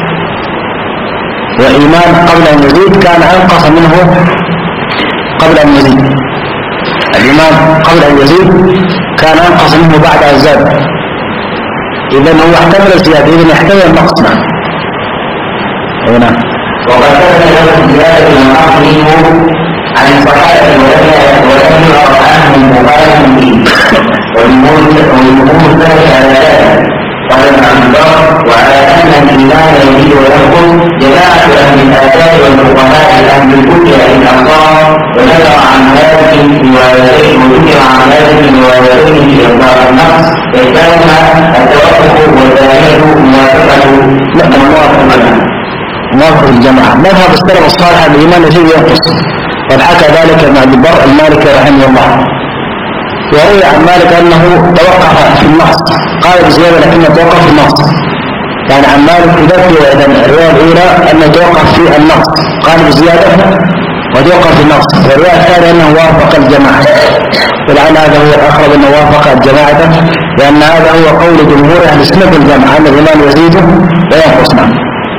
وإيمان قبل أن يزيد كان أنقص منه قبل أن يزيد. الإيمان قبل أن يزيد كان أنقص منه بعد أن زاد، إذن هو احتمل الزيادة، إذن يحتمل النقص. نعم، وقد ثبت له الزيادة والنقص منه عن الصحابة ولم يعرف عنهم مخالف فيه، والجمهور ذلك على ذلك. قال ابن عبد البر وعلى أن الإيمان يزيد وينقص جماعة أهل الآثار والفقهاء أهل الفتيا الأنصار، وذكر عن ذلك روايتين وذكر عن ذلك روايتين في إظهار النقص، إحداهما التوقف والثانية موافقة الجماعة. مذهب السلف الصالح الإيمان يزيد وينقص، قد حكى ذلك ابن عبد البر المالكي رحمه الله. وروي عن مالك أنه توقف في النص، قال بزيادة لكنه توقف في النص، يعني عن مالك يذكر الرواية الأولى أنه توقف في النص قال بزيادة وتوقف في النص، والرواية الثانية أنه وافق الجماعة، ولعل هذا هو الأقرب أنه وافق الجماعة، لأن هذا هو قول جمهور أهل السنة والجماعة أن الإيمان يزيد وينقص. نعم.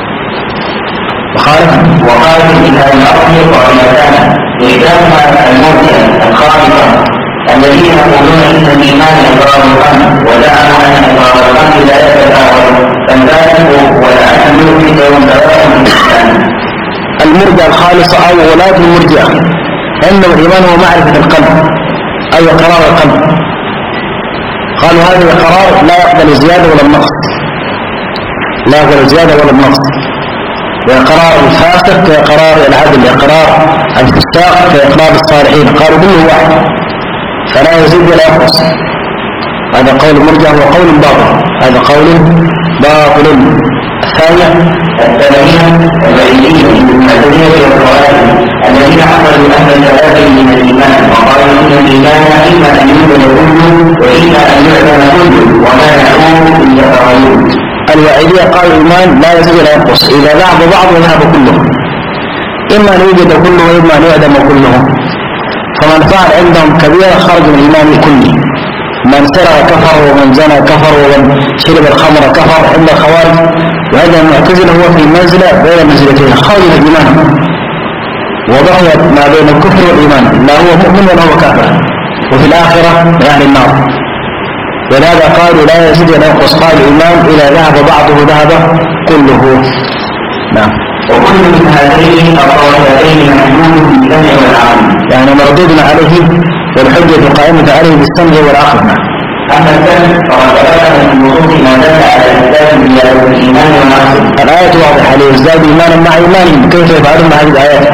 وخالف وخالف الإمام الأصلي وعلمتان إحداهما المرجئة الخالفة الذين يقولون إن الإيمان إقرار القلب، وزعموا أن إقرار القلب لا يتفاوت، فالبالغ والعقل عندهم سواء في الإسلام. المرجئة الخالصة أو ولاة المرجئة أن الإيمان هو معرفة القلب أي قرار القلب، قالوا هذا القرار لا يقبل زيادة ولا النقص، لا يقبل زيادة ولا النقص، وإقرار الفاسق كإقرار العدل، إقرار الفساق كإقرار الصالحين، قالوا كله واحد فلا يزيد ولا ينقص. هذا قول المرجئة وقول باطل، هذا قول باطل. الثانية الثانية البعيدية الذين يقولون الذين أخرجوا أهل الثلاثة من الإيمان وقالوا إن الإيمان إما أن يؤمن كله وإما أن يعلم كله وما يحوم بالتفاوت. الوعيدية قالوا الإيمان لا يزيد ولا ينقص، إذا ذهب بعض ذهب كله، إما أن يوجد كله وإما أن يعدم كله، فمن فعل عندهم كبيرة خرج من الإيمان كله، من سرق كفر ومن زنى كفر ومن شرب الخمر كفر عند الخوارج. وهذا المعتزلة هو في منزلة بين منزلتين، خارج الإيمان وضحيت ما بين الكفر والإيمان، لا هو مؤمن ولا هو كافر، وفي الآخرة من أهل النار. ولهذا قالوا لا يزيد ولا ينقص، قال الإيمان إذا ذهب بعضه ذهب كله. نعم. وكل من هذين الطائفتين محمود بالسمع والعقل، يعني مردود عليه والحجة قائمة عليه بالسمع والعقل. نعم. أما السمع فقد ثبت من نصوص ما دل على إثبات زيادة الإيمان والعقل. الآية واضحة عليه ازداد إيمانا مع إيمانهم، كيف يفعلون هذه الآيات؟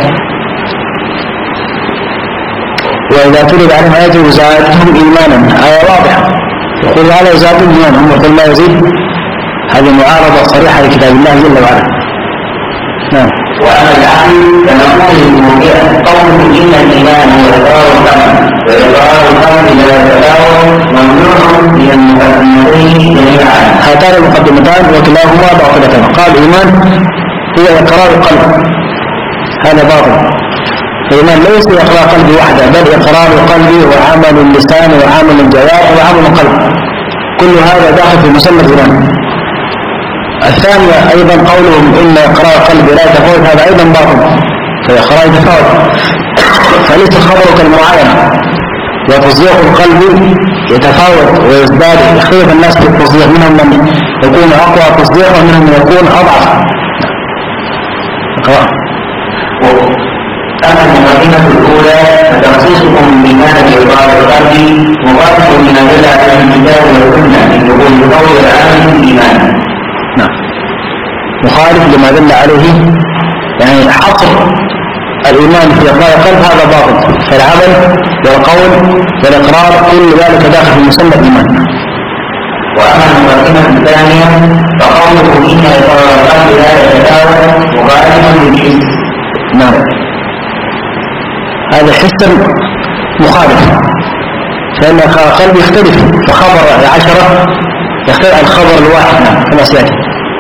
وإذا تلد عليهم آياته زادتهم إيمانا، آية واضحة يقول هذا زادهم إيمانا، هم يقول لا يزيد. هذه معارضة صريحة لكتاب الله جل وعلا. نعم. وأما العقل فنقول للمرجئة قول إن الإيمان هو إقرار القلب، وإقرار القلب لا يتفاوت ممنوع من المقدمتين جميعا. هاتان المقدمتان وكلاهما باطلتان. قال الإيمان هو إقرار القلب، هذا باطل. الإيمان ليس إقرار قلبي وحده، بل إقرار القلب وعمل اللسان وعمل الجوارح وعمل القلب، كل هذا داخل في مسمى الإيمان. الثانية أيضا قولهم إن إقرار القلب لا يتفاوت، هذا أيضا باطل، فإقرار يتفاوت، فليس الخبر كالمعاينة، وتصديق القلب يتفاوت ويزداد، يختلف الناس في التصديق، منهم من يكون أقوى تصديقا ومنهم من يكون أضعف. اقرأ. أما المقدمة الأولى فتخصيصكم بإيمان إقرار القلب مخالف لما دل على الكتاب والسنة من دخول القول والعمل في الإيمان. نعم. مخالف لما دل عليه، يعني حصر الإيمان في إقرار القلب هذا باطل، فالعمل والقول والإقرار كل ذلك داخل في مسمى الإيمان. وأما المقدمة الثانية فقوله إن إقرار القلب لا يتفاوت مخالف للحس. نعم. هذا حسا مخالف، فإن القلب يختلف، فخبر العشرة يختلف الخبر الواحد. نعم. كما سيأتي.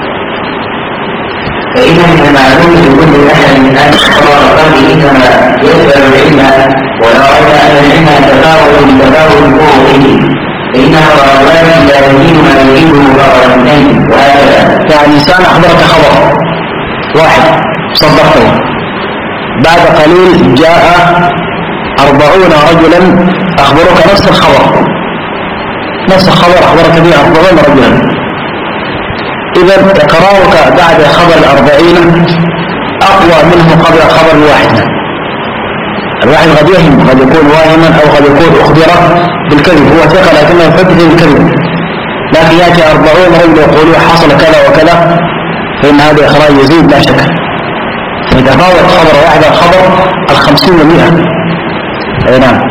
فإن من المعلوم لكل أحد من أن إقرار القلب إنما يقبل العلم، ولا ريب أن العلم يتفاوت بتفاوت فروعه، فإنه رواية لا يزيد ما يريده مرتين، وهكذا. يعني إنسان أخبرك خبر واحد صدقته، بعد قليل جاء أربعون رجلا أخبروك نفس الخبر، نفس الخبر أخبرك به أربعون رجلا. إذا إقرارك بعد خبر الأربعين أقوى منه قبل خبر الواحد. الواحد قد يهم، قد يكون واهما أو قد يكون أخبر بالكذب، هو ثقة لكنه يفتح الكذب، لكن يأتي أربعون رجل يقولوا حصل كذا وكذا، فإن هذا إخراج يزيد لا شك. فيتفاوت خبر واحد الخبر الخمسين ومئة. أي نعم.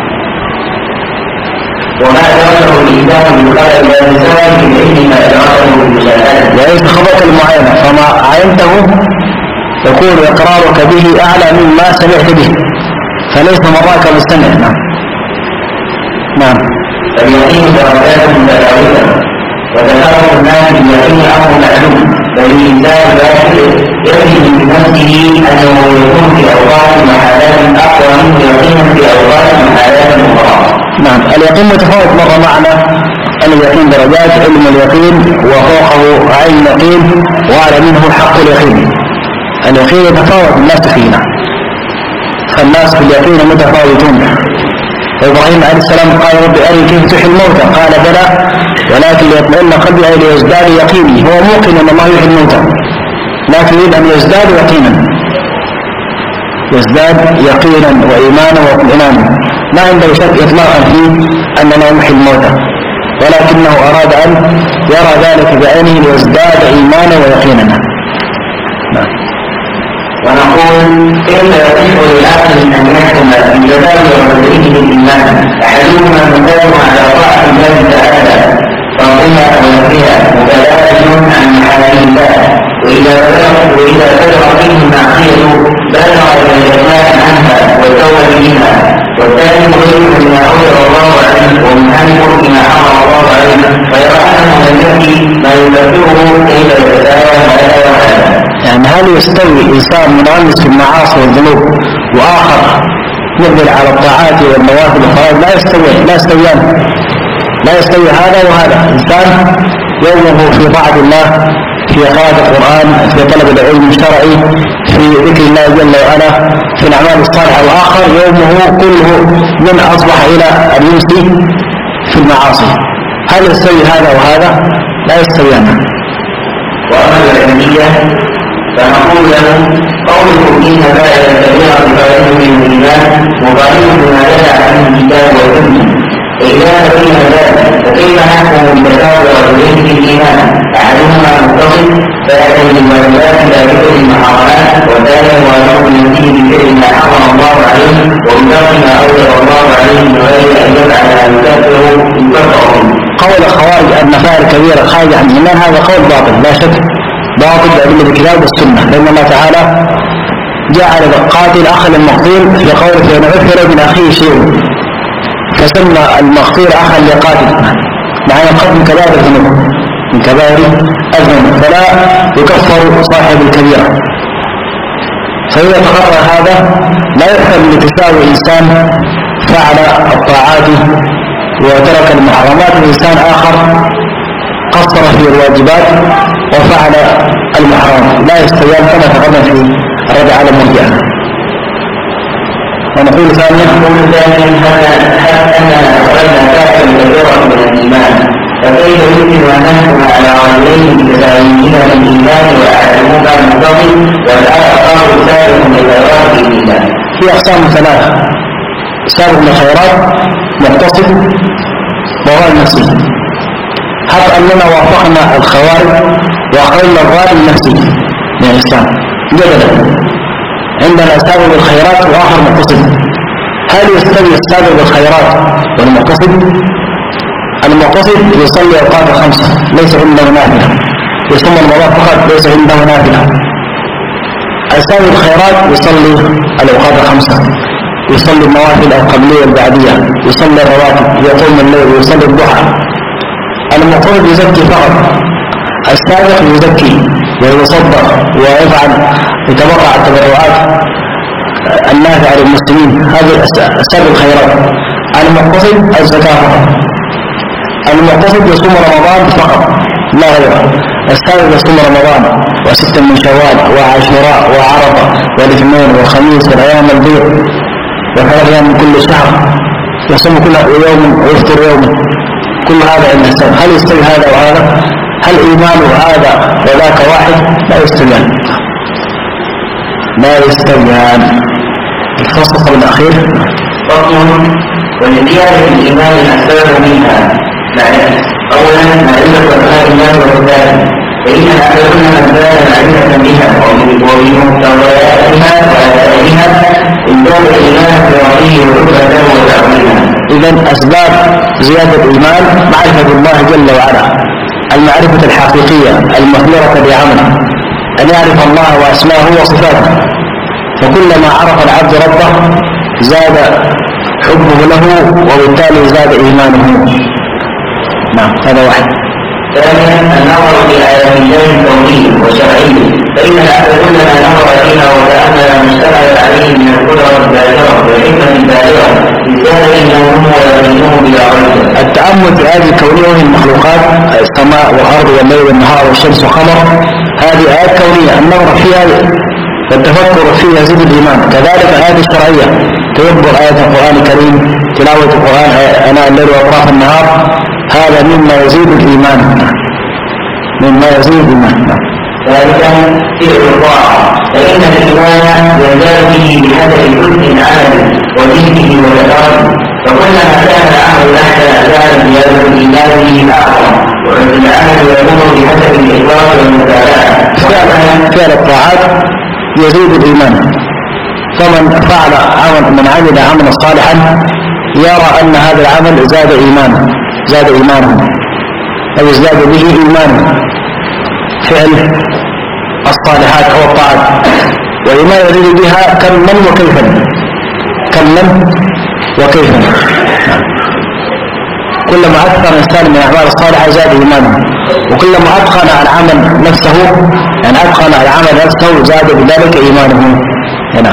وما درسه الإنسان بالقدر لا يزال من علم ما أدركه بالمشاهدة. وليس خبرك المعاينة، فما عينته يكون إقرارك به أعلى مما سمعت به، فليس مراك بالسمع. نعم نعم. فاليقين درجات متفاوتة، وتفاوت الناس باليقين أمر معلوم، فالإنسان الواحد يجد من نفسه أنه يكون في أوقات محالات أقوى منه يقينا في أوقات محالات أخرى. نعم. اليقين متفاوت، مر معنا أن اليقين درجات، علم اليقين وفوقه عين اليقين وأعلى منه حق اليقين. اليقين يتفاوت الناس فينا، فالناس في اليقين متفاوتون. إبراهيم عليه السلام قال رب أرني كيف تحيي الموتى، قال بلى ولكن ليطمئن قلبي أي ليزداد يقيني. هو موقن أن الله يحيي الموتى، لكن يريد أن يزداد يقينا، يزداد يقينا وإيمانا واطمئنانا، ما عنده شك إطلاقا في أننا نحيي الموتى، ولكنه أراد أن يرى ذلك بعينه ليزداد إيمانا ويقينا. نعم. ونقول كيف يصح للعقل ان يحكم بجدال وتدريج الايمان، احدهما مقدم على طاعه الله تعالى فاضلها ونفيها مبالغه عن محارم الله، واذا بلغ واذا بلغ فيه المعصيه بلغ الى الاغناء عنها والتوبه منها، والثاني غير مما اوجب الله عليه ومنهمك بما حرم الله عليه، فيرى انه لم ياتي ما يكفره كيف يتداوى هذا وهذا. يعني هل يستوي إنسان منغمس في المعاصي والذنوب وآخر يقبل على الطاعات والنوافل والفرائض؟ لا يستوي، لا يستويان، لا يستوي هذا وهذا. إنسان يومه في طاعة الله، في قراءة القرآن، في طلب العلم الشرعي، في ذكر الله جل وعلا، في الأعمال الصالحة، وآخر يومه كله من أصبح إلى أن يمسي في المعاصي. هل يستوي هذا وهذا؟ لا يستويان. وأما العلمية فنقول له قوله إن بائع الكبيرة بفائده من الإيمان مقارن بما دل عنه الكتاب والسنة، فإذا فيها ذلك فكيف نحكم بتفاوت رجلين في الإيمان، أحدهما متصل فيأتي بالواجبات لا بفعل المحرمات، والثاني واجب يأتيه بفعل ما حرم الله عليه وبترك ما أوجب الله عليه من غير أن يفعل ما يكفره يكفر. قول الخوارج أن فاعل كبيرة خارج عن الإيمان هذا قول باطل، لا شك باطل بأدلة الكتاب والسنة، لأن الله تعالى جعل قاتل أخا للمقتول في قوله فإن عثر من أخيه شيء فسمى المقتول أخا لقاتل، معنى قتل من كبائر الذنوب، من كبائر الذنوب، فلا يكفر صاحب الكبيرة. فإذا تقرر هذا لا يحتمل لتساوي إنسان فعل الطاعات وترك المحرمات وإنسان آخر قصر في الواجبات وفعل المحرم، لا يستويان كما تقدم في الرد على المرجئة. ونقول ثانيا نقول ثانيا حتى أننا أخرجنا كافة كبيرة من الإيمان، فكيف يمكن أن نحكم على رجلين متساويين من الإيمان وأحدهما متصل والآخر سابق بالخيرات بإذن الله؟ في أقسام ثلاثة: سابق بالخيرات، متصل، وغير نفسي. حتى أننا وافقنا الخوارج وأخرجنا الغالب النفسي من الإسلام جدلا. عندنا سابق بالخيرات وآخر متصل. هل يستوي السابق بالخيرات والمتصل؟ المتصل يصلي أوقات خمسة ليس عنده نافلة، يصوم رمضان فقط ليس عنده نافلة. السابق بالخيرات يصلي الأوقات الخمسة، يصلي النوافل القبلية والبعدية، يصلي الرواتب، يقوم الليل، ويصلي الضحى. المفروض يزكي فقط، السابق يزكي ويصدق ويفعل يتبرع التبرعات النافعة للمسلمين، هذه السابق الخيرات. المقتصد الزكاة فقط. المقتصد يصوم رمضان فقط لا غيره. السابق يصوم رمضان وستة من شوال وعاشوراء وعرفة والاثنين والخميس والأيام البيض وثلاث أيام من كل شهر، يصوم كل يوم ويفطر يوم. كل هذا عند السابق. هل يستوي هذا وهذا؟ هل إيمان هذا وذاك واحد؟ لا يستويان، لا يستويان. الفصل الأخير فصل: ولزيادة الإيمان الأسباب منها معرفة. أولا معرفة أسماء الله وصفاته، فإن أحدهن أسباب معرفة بها وبمقتضياتها وآثارها إنزال الإيمان بربه ورتبته وتعظيمها. إذن أسباب زيادة الإيمان معرفة الله جل وعلا، المعرفة الحقيقية المخبرة بعمل، أن يعرف الله وأسماءه وصفاته، فكلما عرف العبد ربه زاد حبه له وبالتالي زاد إيمانه. نعم هذا واحد. ثانيا النظر في آيات الله الكونية والشرعية، فإن العبد كلما نظر فيها وتأمل ما اشتملت عليه من القدرة البالغة والحكمة البالغة ازداد إيمانه ويقينه بلا ريب. التأمل في آيات الكونية وهي المخلوقات السماء والأرض والليل والنهار والشمس والقمر، هذه آيات كونية النظر فيها والتفكر فيها يزيد الإيمان. كذلك الآيات الشرعية، تدبر آيات القرآن الكريم، تلاوة القرآن آناء الليل وأطراف النهار، هذا مما يزيد الإيمان، مما يزيد الإيمان. ثالثا فعل الطاعة، فإن الإيمان يزداد به بهدف كل عمل وذكره وتكرمه، فكلما كان العمل أحسن كان زيادة الإيمان به أعظم، وعند العمل يكون بحسب الإخلاص والمتابعة. فعل الطاعات يزيد الإيمان، فمن فعل عمل من عمل عملا صالحا يرى أن هذا العمل زاد إيمانه زاد إيمانه أو ازداد به إيمانه. فعل الصالحات أو الطاعات وإما يزيد بها كما وكيفا كما وكيفا. كلما أكثر الإنسان من الأعمال الصالحة زاد إيمانه، وكلما أتقن العمل نفسه يعني أتقن العمل نفسه زاد بذلك إيمانه. نعم.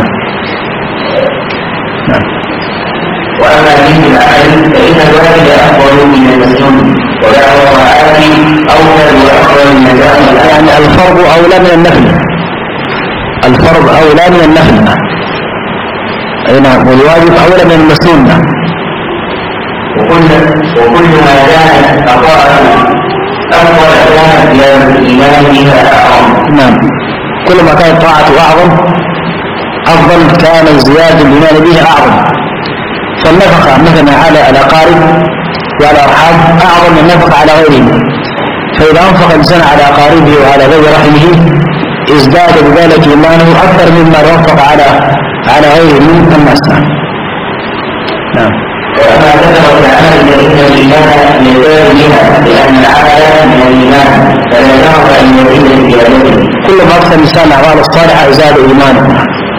نعم. وأما دين العمل فإن الواجب أفضل من المسنون، ودعوى الطاعات أولى وأفضل من النفل. يعني الفرض أولى من النفل، الفرض أولى من النفل. أي نعم. والواجب أولى من المسنون. وكل وكل ما كانت الطاعة أفضل كانت زيادة الإيمان بها أعظم. نعم. كل ما كانت الطاعة أعظم أفضل كان زيادة الإيمان بها أعظم. فالنفقة مثلا على الأقارب وعلى الأرحام أعظم من النفقة على غيرهم، فإذا أنفق الإنسان على أقاربه وعلى غير رحمه ازداد بذلك إيمانه أكثر مما ينفق على على غيره من الناس. نعم. وأما كثرة العمل فإن الإيمان يزداد بها، لأن العمل من الإيمان فلا يرضى أن يزيد زيادته. كل ما أكثر الإنسان الأعمال الصالحة زاد إيمانه.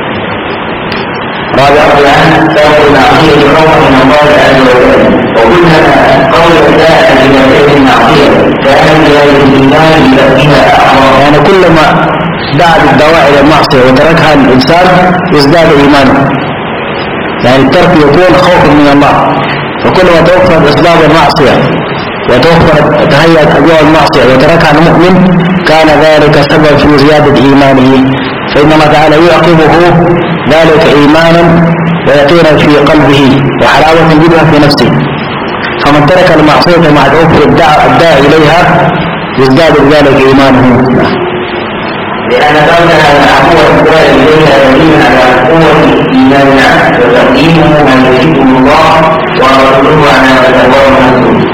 رابعا ترك المعصية خوفا من الله عز وجل، وكلما قول الداعي بمثل المعصية كان زيادة الإيمان بتركها أعظم. يعني كلما دعا بالدواعي إلى المعصية وتركها الإنسان يزداد إيمانه، يعني الترك يكون خوفا من الله، وكلما توفر أسباب المعصية وتوفر تهيأت أبواب المعصية وتركها المؤمن كان ذلك سبب في زيادة إيمانه، فإن الله تعالى يعقبه ذلك إيمانا ويقينا في قلبه وحلاوة جدها في نفسه. فمن ترك المعصية مع توفر الداعي إليها يزداد بذلك إيمانه. لأن تركها المعقوة الداعي إليها دليل على قوة إيمان العبد وتقديمه ما يحبه الله ورسوله على ما تقوى نفسه.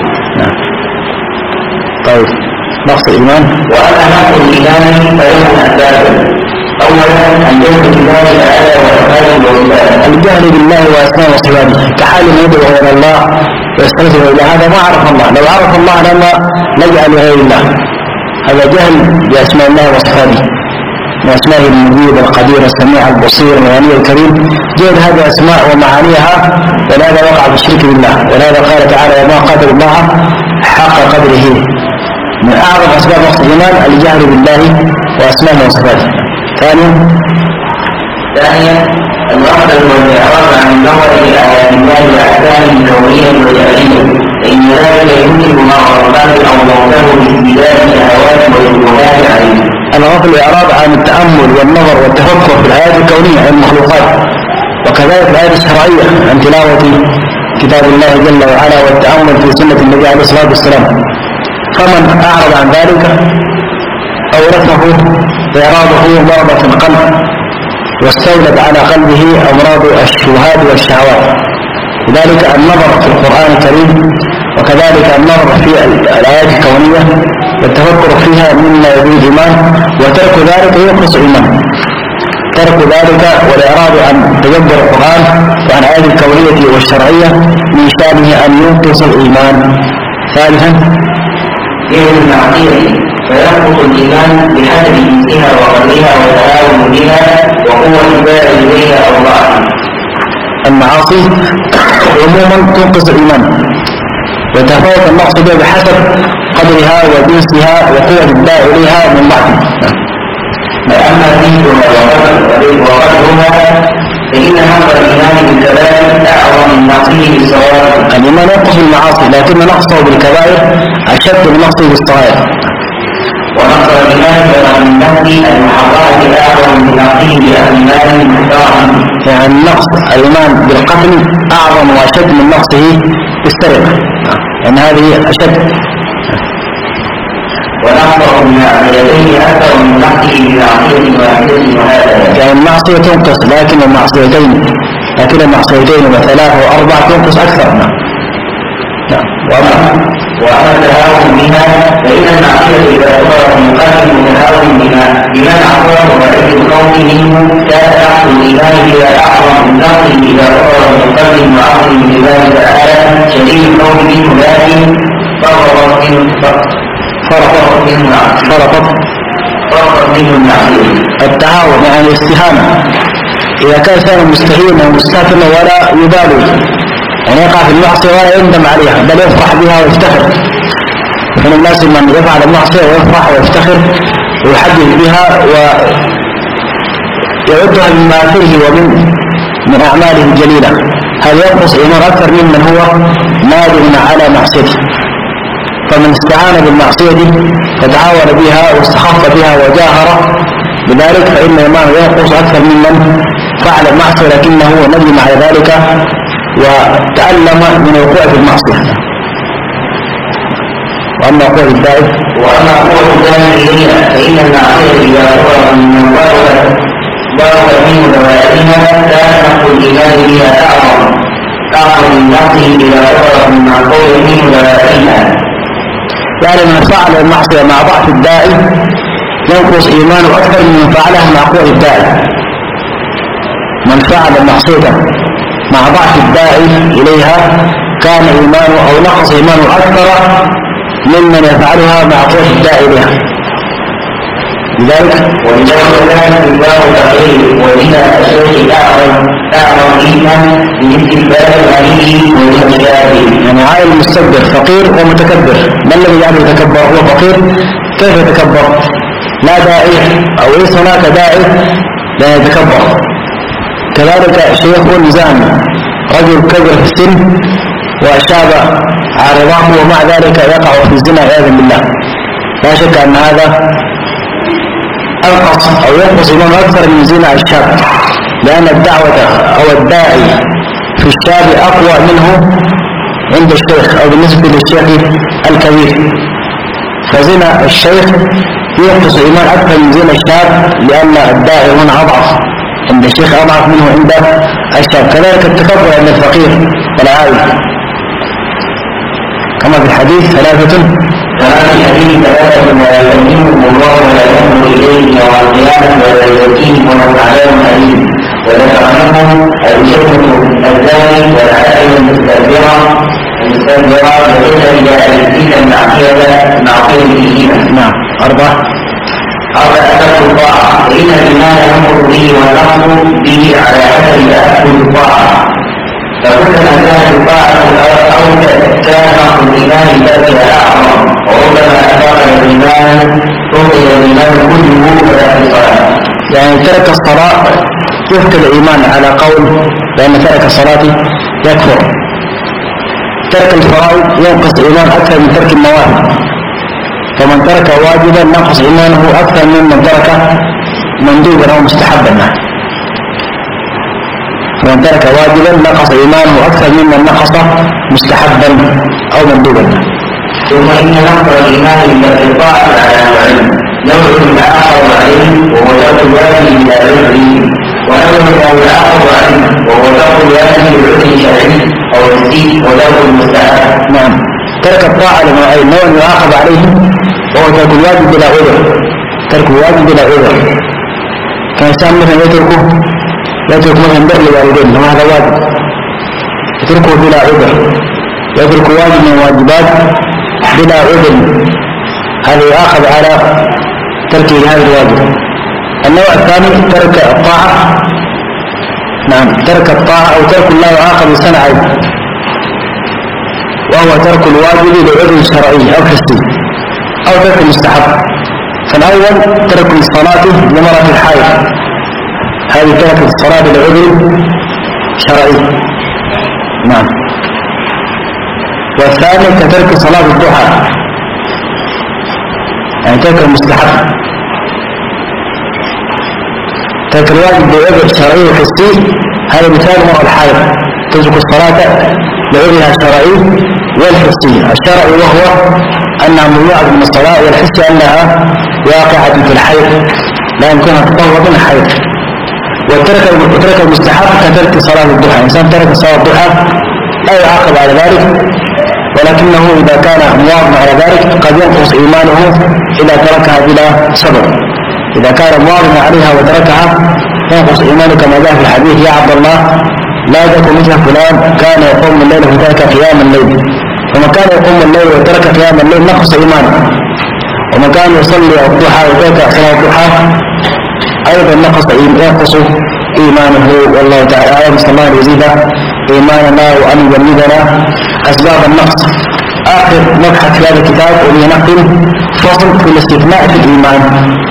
طيب نقص الإيمان. وأما نقص الإيمان فله أسباب. أولا الجهل بالله تعالى وأفعاله وصفاته. الجهل بالله وأسماءه وصفاته كحال من يدعو إلى الله ويستغفر إلى هذا ما عرف الله، لو عرف الله لما لجأ لغير الله. هذا جهل بأسماء الله وصفاته، بأسمائه المجيد القدير السميع البصير الغني الكريم، جهل هذه أسماء ومعانيها، ولهذا وقع بالشرك بالله. ولهذا قال تعالى وما قدر الله حق قدره. من أعظم أسباب نقص الإيمان الجهل بالله وأسمائه وصفاته. ثانيا ثانيا الغفلة والإعراض عن النظر إلى آيات الله وأحكامه الكونية والشرعية، فإن ذلك يوجب ما رباه أو موته باستبدال الشهوات والشبهات عليه. الغفل والإعراض عن التأمل والنظر والتفكر في الآيات الكونية والمخلوقات، وكذلك الآيات الشرعية عن تلاوة كتاب الله جل وعلا والتأمل في سنة النبي عليه الصلاة والسلام. فمن أعرض عن ذلك أورثه إعراضه مرض في القلب واستولد على قلبه أمراض الشبهات والشهوات. لذلك النظر في القرآن الكريم وكذلك النظر في الآيات الكونية والتفكر فيها مما يزيد الإيمان، وترك ذلك ينقص الإيمان. ترك ذلك والإعراض عن تدبر القرآن وعن الآيات الكونية والشرعية من شأنه أن ينقص الإيمان. ثالثا جهل المعصية فينقص الإيمان بحسب جنسها وقدرها والتهاون بها وقوة الباء إليها أو ضعفها. المعاصي عموما تنقص الإيمان، ويتفاوت النقص بها بحسب قدرها وجنسها وقوة الداء إليها من ضعف. فأما ذكرها وقدرها فإن نقص الإيمان بالكبائر أعظم من نقصه بالصغائر. الإيمان ينقص بالمعاصي لكن نقصه بالكبائر أشد من نقصه بالصغائر. ونقص الإيمان من نقص المحرمة أعظم من نقصه بأيمان محترم. يعني نقص الإيمان بالقتل أعظم وأشد من نقصه بالسرقة، يعني هذه أشد. ونقصه من معصيتين أكثر من نقصه بمعصية واحدة وهذا. يعني المعصية تنقص لكن المعصيتين لكن المعصيتين وثلاثة وأربعة تنقص أكثر. نعم. وأما وأما التهاون بها فإن المعصية إذا صدرت من قلب متهاون بها بما أعطاه وعد الخوف منه كان نقص الإيمان بها أعظم من نقصه إذا صدر من قلب معظم لله تعالى شديد الخوف منه لكن فرقت منه فرقت منه فرقت فرقت منه المعصية. التهاون يعني الاستهانة، إذا كان إنسان مستهينا ومستهترا ولا يبالي، يعني يقع في المعصية ولا يندم عليها بل يفرح بها ويفتخر. من الناس من يفعل المعصية ويفرح ويفتخر ويحدث بها ويعدها مما فيه ومن من أعماله الجليلة، هذا ينقص إيمان أكثر ممن هو نادم على معصيته. فمن استعان بالمعصية فتعاون بها واستخف بها وجاهر بذلك فإن إيمانه ينقص أكثر ممن فعل المعصية لكنه ندم على ذلك وتألم من الوقوع في المعصية. وأما قول الدائم وأما قول الدائم إليها فإن المعصية إذا صدر من ضربت منه دوائرها كان نقص الإيمان بها أعظم أعظم من نقصه إذا صدر من معقول منه دوائرها. يعني من فعل المعصية مع ضعف الداء ينقص إيمانه أكثر من فعلها مع قوة الداء. من فعل المعصية مع ضعف الداء إليها كان إيمانه أو نقص إيمانه أكثر ممن يفعلها مع قوة الداء إليها. لذلك ولذلك كان الباب الأخير وبنا الشيخ أعظم أعظم إيمان بالاستكبار الغني والإنشاء. يعني عائل مستكبر فقير ومتكبر، ما الذي يجعله يتكبر؟ هو فقير كيف يتكبر؟ لا داعي أو ليس هناك داعي لا يتكبر. كذلك شيخ زاني رجل كبر في السن وشاب عارضاه ومع ذلك يقع في الزنا عياذا بالله. لا شك أن هذا أنقص أو ينقص إيمانه أكثر من زنا الشاب، لأن الدعوة أو الداعي في الشاب أقوى منه عند الشيخ أو بالنسبة للشيخ الكبير. فزنا الشيخ ينقص إيمان أكثر من زنا الشاب لأن الداعي هنا أضعف عند الشيخ أضعف منه عند الشاب. كذلك التكبر عند الفقير والعائل كما في الحديث ثلاثة كما في الحديث ثلاثة لا يكلمهم الله ولا ينظر إليه يوم القيامة ولا يزكيهم وهم عذاب أليم. وذكرناهم الجنة الزاني والعائل المستكبرة المستكبرة وإذا إلى أليسك المعصية معصية الإيمان. نعم. أربعة أربعة أكثر الطاعة فإن الإيمان ينقص به والنقص به على حسب أكثر الطاعة. فكلما كانت الطاعة أوجد كان نقص الإيمان بذلها أعظم. وربما أثار الإيمان تنقل الإيمان كله ولا في الصلاة. يعني ترك الصلاة يفقد الإيمان على قول لأن ترك الصلاة يكفر. ترك الفرائض ينقص الإيمان أكثر من ترك النوافل. فمن ترك واجبا نقص إيمانه أكثر ممن ترك مندوبا أو مستحبا. فمن ترك واجبا نقص إيمانه أكثر ممن نقص مستحبا أو مندوبا. ثم إن نقص الإيمان بالطاعة على نوعين: نوع يعاقب عليه وهو ترك الواجب إلى عذره، ونوع يعاقب عليه وهو ترك الواجب لعذر شرعي أو نسيء وترك المستحب. نعم. ترك الطاعة لنوعين: نوع يعاقب عليه وهو ترك الواجب بلا عذر. ترك الواجب بلا عذر كإنسان مثلا يتركه يترك مثلا بر لوالدين وهذا واجب يتركه بلا عذر، يترك واجب من الواجبات بلا عذر هذا يؤاخذ على ترك هذا الواجب. النوع الثاني ترك الطاعة، نعم ترك الطاعة أو ترك لا يعاقب سنة أيضا، وهو ترك الواجب لعذر شرعي أو حسي أو ترك المستحب. فالأول ترك الصلاة لمرأة الحائض، هذه ترك الصلاة لعذر شرعي، نعم. والثاني كترك صلاة الضحى، يعني ترك المستحب. ترك الواجب بعذر شرعي وحسي، هذا مثال مرأة الحائض تترك الصلاة لعذرها الشرعي والحسي. الشرعي وهو أنها ممنوعة من الصلاة، والحسي أنها واقعة في الحيض لا يمكنها تطور من الحيض. وترك المستحب كترك صلاة الضحى، إنسان ترك صلاة الضحى لا يعاقب على ذلك، ولكنه إذا كان مواظبا على ذلك قد ينقص إيمانه إذا تركها بلا سبب. إذا كان مواظبا عليها وتركها ينقص إيمانه، كما جاء في الحديث: يا عبد الله لا تكن مثل فلان كان يقوم الليل وترك قيام الليل. ومن كان يقوم الليل وترك قيام الليل نقص إيمانه، ومن كان يصلي الضحى وترك صلاة الضحى أيضا نقص ينقص إيمانه. والله تعالى أعلم. نسأل الله أن يزيد إيماننا وأن يجنبنا أسباب النقص. آخر مبحث في هذا الكتاب ولنقل فصل في الاستثناء في الإيمان.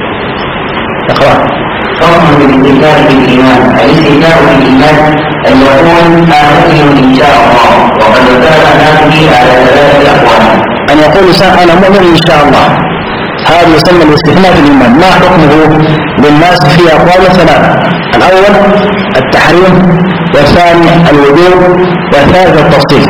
اقرأ. فصل في الاستثناء في الإيمان. الاستثناء في الإيمان أن يقول آمنت إن شاء الله، وقد ذكر الناس به على ثلاثة أقوال. أن يقول الإنسان أنا مؤمن إن شاء الله، هذا يسمى الاستثناء في الإيمان. ما حكمه للناس في أقوال ثلاثة: الأول التحريم، والثاني الوجوب، والثالث التفصيل.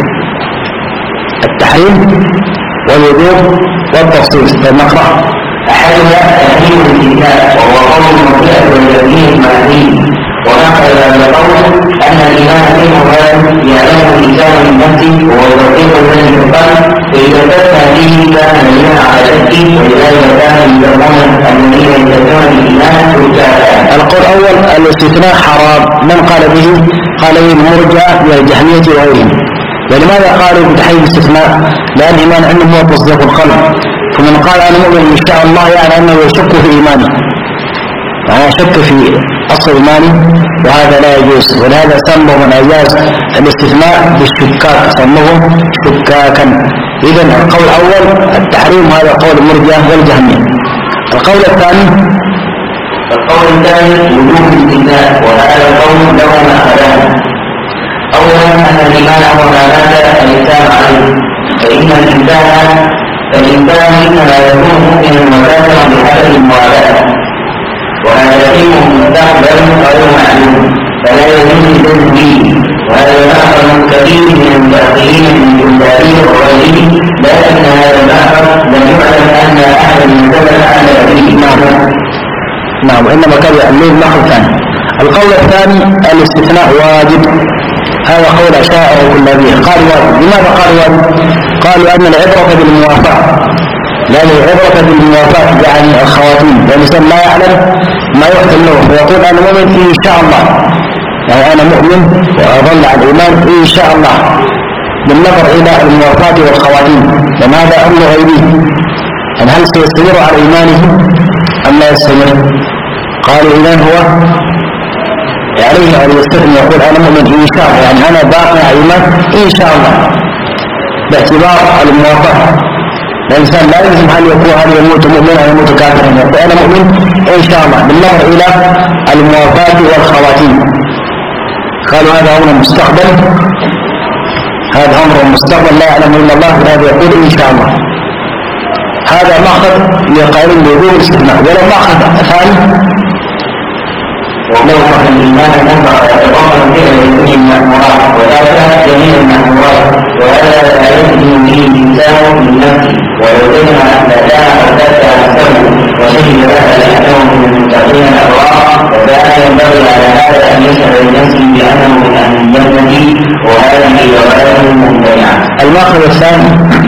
التحريم والوجوب والتفصيل. فنقرأ. أحدها تحريم الاستثناء، وهو قول المرجئة والجبرية المعنوي، ونقل القول أن الإيمان في المراد يعلمه الإنسان من نفسه وهو التصديق الذي في القلب، فإذا استثنى فيه كان الإيمان على شكه، ولذلك كانوا يسمون الذين يتبعون الإيمان رجالا. القول الأول الاستثناء حرام، من قال به؟ قال به المرجئة والجهمية وغيرهم. ولماذا قالوا بتحريم الاستثناء؟ لأن الإيمان عندهم هو تصديق القلب، فمن قال أنا مؤمن إن شاء الله يعني أنه يشك في إيمانه، يعني يشك في أصل إيمانه، وهذا لا يجوز. ولهذا سموا من أجاز الاستثناء بالشكاك، سموه شكاكا. إذن القول الأول التحريم، هذا قول المرجئة والجهمية. القول الثاني القول الثاني وجوب الاستثناء، وهذا القول له مأخذان. أولا أن الإيمان هو ما مات الإنسان عليه، فإن الإنسان فالإنسان إنما يكون مؤمنا وكافرا بحسب الموالاة، وهذا شيء مستقبل غير معلوم فلا يجوز الجزم به. وهذا مأخذ كثير من المتأخرين من الجزائر وغيره، لكن هذا المأخذ لم يعلم أن أحد من سلف على به. نعم نعم إنما كان يعلم مأخذ ثاني. القول الثاني الاستثناء واجب، هذا قول أشاعرة وكلابية. قال واجب. لماذا قال واجب؟ قالوا أن العبرة بالموافاة، لأن العبرة بالموافاة يعني الخواتيم، والإنسان لا يعلم ما يحتل له فيقول أنا مؤمن إن شاء الله، يعني أنا مؤمن وأظل على الإيمان إن شاء الله، بالنظر إلى الموافاة والخواتيم، لأن هذا أمر غيبي. يعني هل سيستمر على إيمانه أم لا يستمر؟ قالوا إذن هو عليه أن يستثني يقول أنا مؤمن إن شاء الله، يعني أنا باقي على إيمان إن شاء الله، باعتبار الموافاة. الإنسان لا يلزم هل يكون هل يموت مؤمنا أو يموت كافرا، يقول أنا مؤمن إن شاء الله بالنظر إلى الموافاة والخواتيم. قالوا هذا أمر مستقبل، هذا أمر مستقبل لا يعلم إلا الله، هذا يقول إن شاء الله. هذا مأخذ لقائل بوجوب الاستثناء. ولو مأخذ ثاني ولو كان الإيمان نفع يتضمن فعل جميع المأمورات، وذلك جميع المأمورات، وهذا لا يلزم به الإنسان من نفسه، ولو جمع لكان ارتد نفسه وشهد لها لأنه من المتقين الأبرار، وكان ينبغي على هذا أن يشهد لنفسه بأنه من أهل الجنة، وهذه رواية ممتنعة. المأخذ الثاني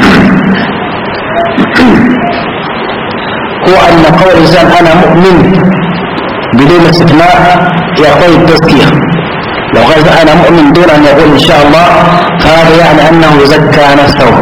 هو أن قول الإنسان أنا مؤمن بدون استثناء يقول التزكية. لو قال أنا مؤمن دون أن يقول إن شاء الله، فهذا يعني أنه زكى نفسه،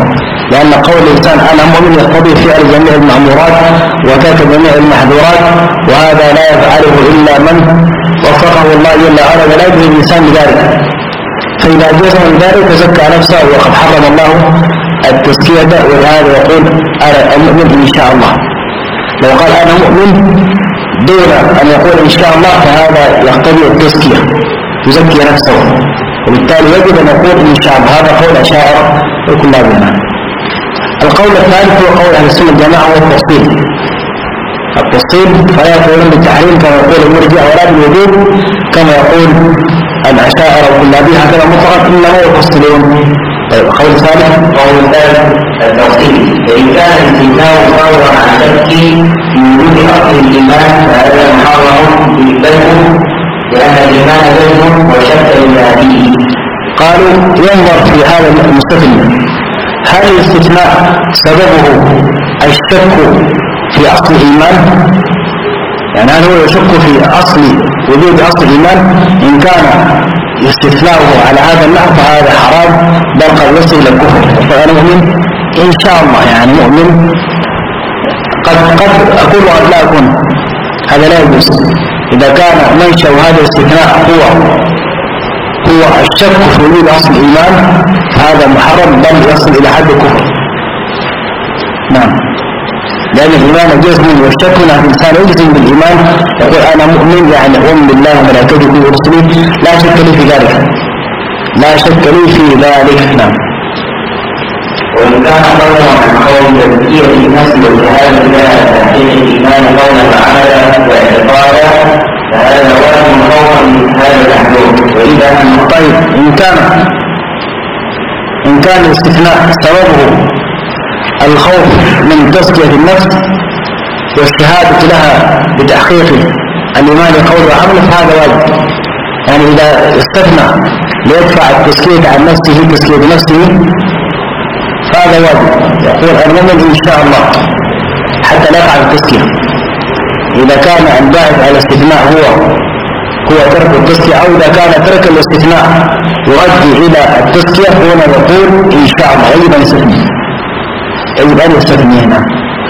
لأن قول الإنسان أنا مؤمن يقتضي فعل جميع المأمورات وترك جميع المحظورات، وهذا لا يفعله إلا من وفقه الله جل وعلا، ولا يدري الإنسان بذلك. فإذا جزم ذلك تزكى نفسه، وقد حرم الله التزكية، ولهذا يقول أنا مؤمن إن شاء الله. لو قال أنا مؤمن دون أن يقول إن شاء الله فهذا يقتضي التزكية، يزكي نفسه، وبالتالي يجب أن يقول إن شاء الله. هذا قول أشاعرة وكل هذا. القول الثالث هو قول أهل السنة والجماعة هو التفصيل. التفصيل فلا يقولون بالتحريم كما يقول المرجئة، ولا بالوجوب كما يقول الأشاعرة وكل هذه، هكذا مطلقا إنما يفصلون. طيب القول الثالث قول الثالث التفصيل. فإن كان الاستثناء صادرا عن شك في وجود أصل الإيمان فهذا محرم بالبدء، لأن الإيمان بدء وشك لذاته. قالوا ينظر في هذا المستثنى، هل الاستثناء سببه الشك في أصل الإيمان؟ يعني هل هو يشك في أصل وجود أصل الإيمان؟ إن كان استثناؤه على هذا النحو فهذا حرام، بل قد يصل إلى الكفر. فأنا مؤمن إن شاء الله، يعني مؤمن قد قد أقول وقد لا أكون، هذا لا يجوز. إذا كان منشأ هذا الاستثناء هو هو الشك في وجود أصل الإيمان فهذا محرم، بل يصل إلى حد الكفر. نعم، لأن الإيمان جزم والشك، هنا الإنسان يجزم بالإيمان يقول أنا مؤمن، يعني أؤمن بالله وملائكته ورسله، لا شك لي في ذلك، لا شك لي في ذلك. نعم. وإن كان قولا عن قول تزكية النفس والجهاد إلى تحقيق الإيمان قولا وعملا واعتقادا فهذا واجب خوفا من هذا المحذور. وإذا طيب إن كان إن كان الاستثناء سببه الخوف من تزكية النفس والشهادة لها بتحقيق الإيمان قول وعمل فهذا واجب. يعني إذا استثنى ليدفع التزكية عن نفسه تزكية نفسه فهذا واجب، يقول المؤمن إن شاء الله حتى لا يفعل التزكية. إذا كان الباعث على الاستثناء هو هو ترك التزكية، أو إذا كان ترك الاستثناء يؤدي إلى التزكية هنا يقول إن شاء الله يجب أن يستثني، يجب أن يستثني هنا.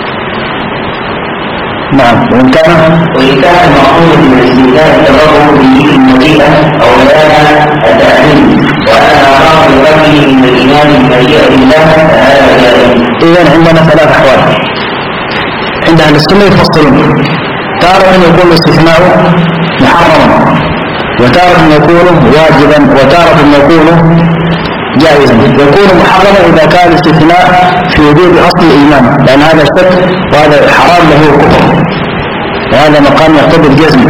نعم. وإن كان وإن كان المقصود من الاستثناء التبرع به المشيئة أو بيان التأمين، وأنا أراه بقدره من الإيمان بمشيئة الله فهذا جائز. إذن عندنا ثلاث أحوال عند أهل السنة يفصلون. تارة يكون الاستثناء محرما، وتارة يكون واجبا، وتارة يكون جائزا. يكون محرما إذا كان الاستثناء في وجود أصل الإيمان، لأن هذا شك وهذا حرام له كفر، وهذا مقام يقتضي الجزم.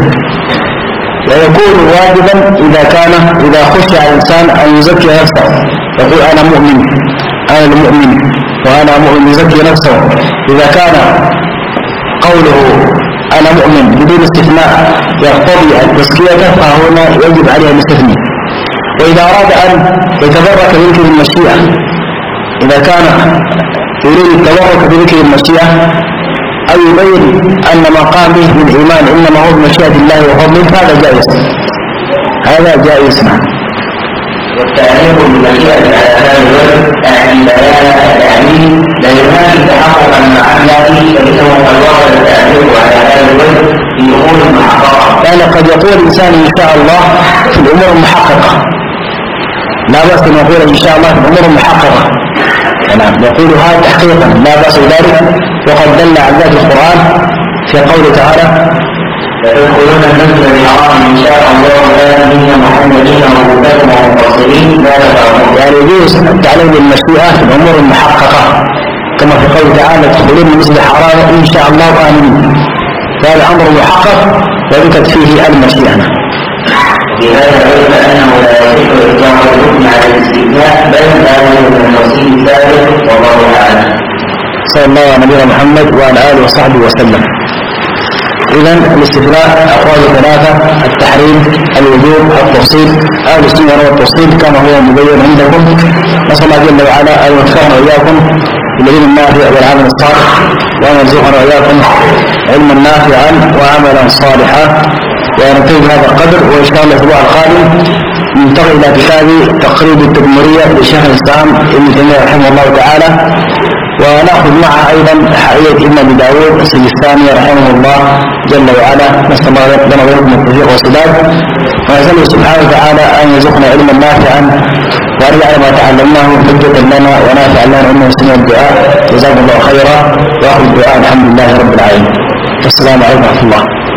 ويكون واجبا إذا كان إذا خشي على الإنسان أن يزكي نفسه، يقول أنا مؤمن، أنا المؤمن وأنا مؤمن، يزكي نفسه. إذا كان قوله أنا مؤمن بدون استثناء يقتضي التزكية فهنا يجب عليه الاستثناء. وإذا أراد أن يتبرك بذكر المشيئة، إذا كان يريد التبرك بذكر المشيئة أو يبين أن ما قام به من الإيمان إنما هو بمشيئة الله وفضله فهذا جائز، هذا جائز. والتعليق بالمشيئة على هذا الوجه يعني بيان التعليم لا ينافي تحقق المعاملات، فإنه قد ورد التعليق على هذا الوجه في أمور محققة. يعني قد يقول الإنسان إن شاء الله في الأمور المحققة، لا بأس أن يقول إن شاء الله في الأمور المحققة، نعم يقول هذا تحقيقا لا بأس ذلك. وقد دل على ذلك القرآن في قوله تعالى يدخلون المسجد الحرام إن شاء الله آمنين محمدين وهداة ومفصلين لا يفعلون. يعني يجوز التعليم بالمشيئة في الأمور المحققة كما في قوله تعالى يدخلون المسجد الحرام إن شاء الله آمنين، هذا أمر محقق وذكرت فيه المشيئة. بهذا علم أنه لا يصح إطلاق الحكم على الاستثناء بل هذا من التفصيل الثالث والله أعلم. صلى الله على نبينا محمد وعلى آله وصحبه وسلم. إذن الاستثناء أقوال ثلاثة: التحريم، الوجوب، التفصيل. أهل السنة هو التفصيل كما هو مبين عندكم. نسأل الله جل وعلا أن يوفقنا وإياكم بالعلم النافع والعمل الصالح، وأن يرزقنا وإياكم علما نافعا وعملا صالحا. وننتهي بهذا القدر، وإن شاء الله الأسبوع القادم ننتقل إلى كتاب تقريب التدمرية لشيخ الإسلام ابن تيمية رحمه الله تعالى، ونأخذ معها أيضا حقيقة ابن أبي داود السجستاني رحمه الله جل وعلا. نسأل الله لنا ولكم التوفيق والسداد، ونسأله سبحانه وتعالى أن يرزقنا علما نافعا، وأن يجعل ما تعلمناه حجة لنا ونافعا لنا وأنه سميع الدعاء. جزاكم الله خيرا، وآخر الدعاء الحمد لله رب العالمين. السلام عليكم ورحمة الله.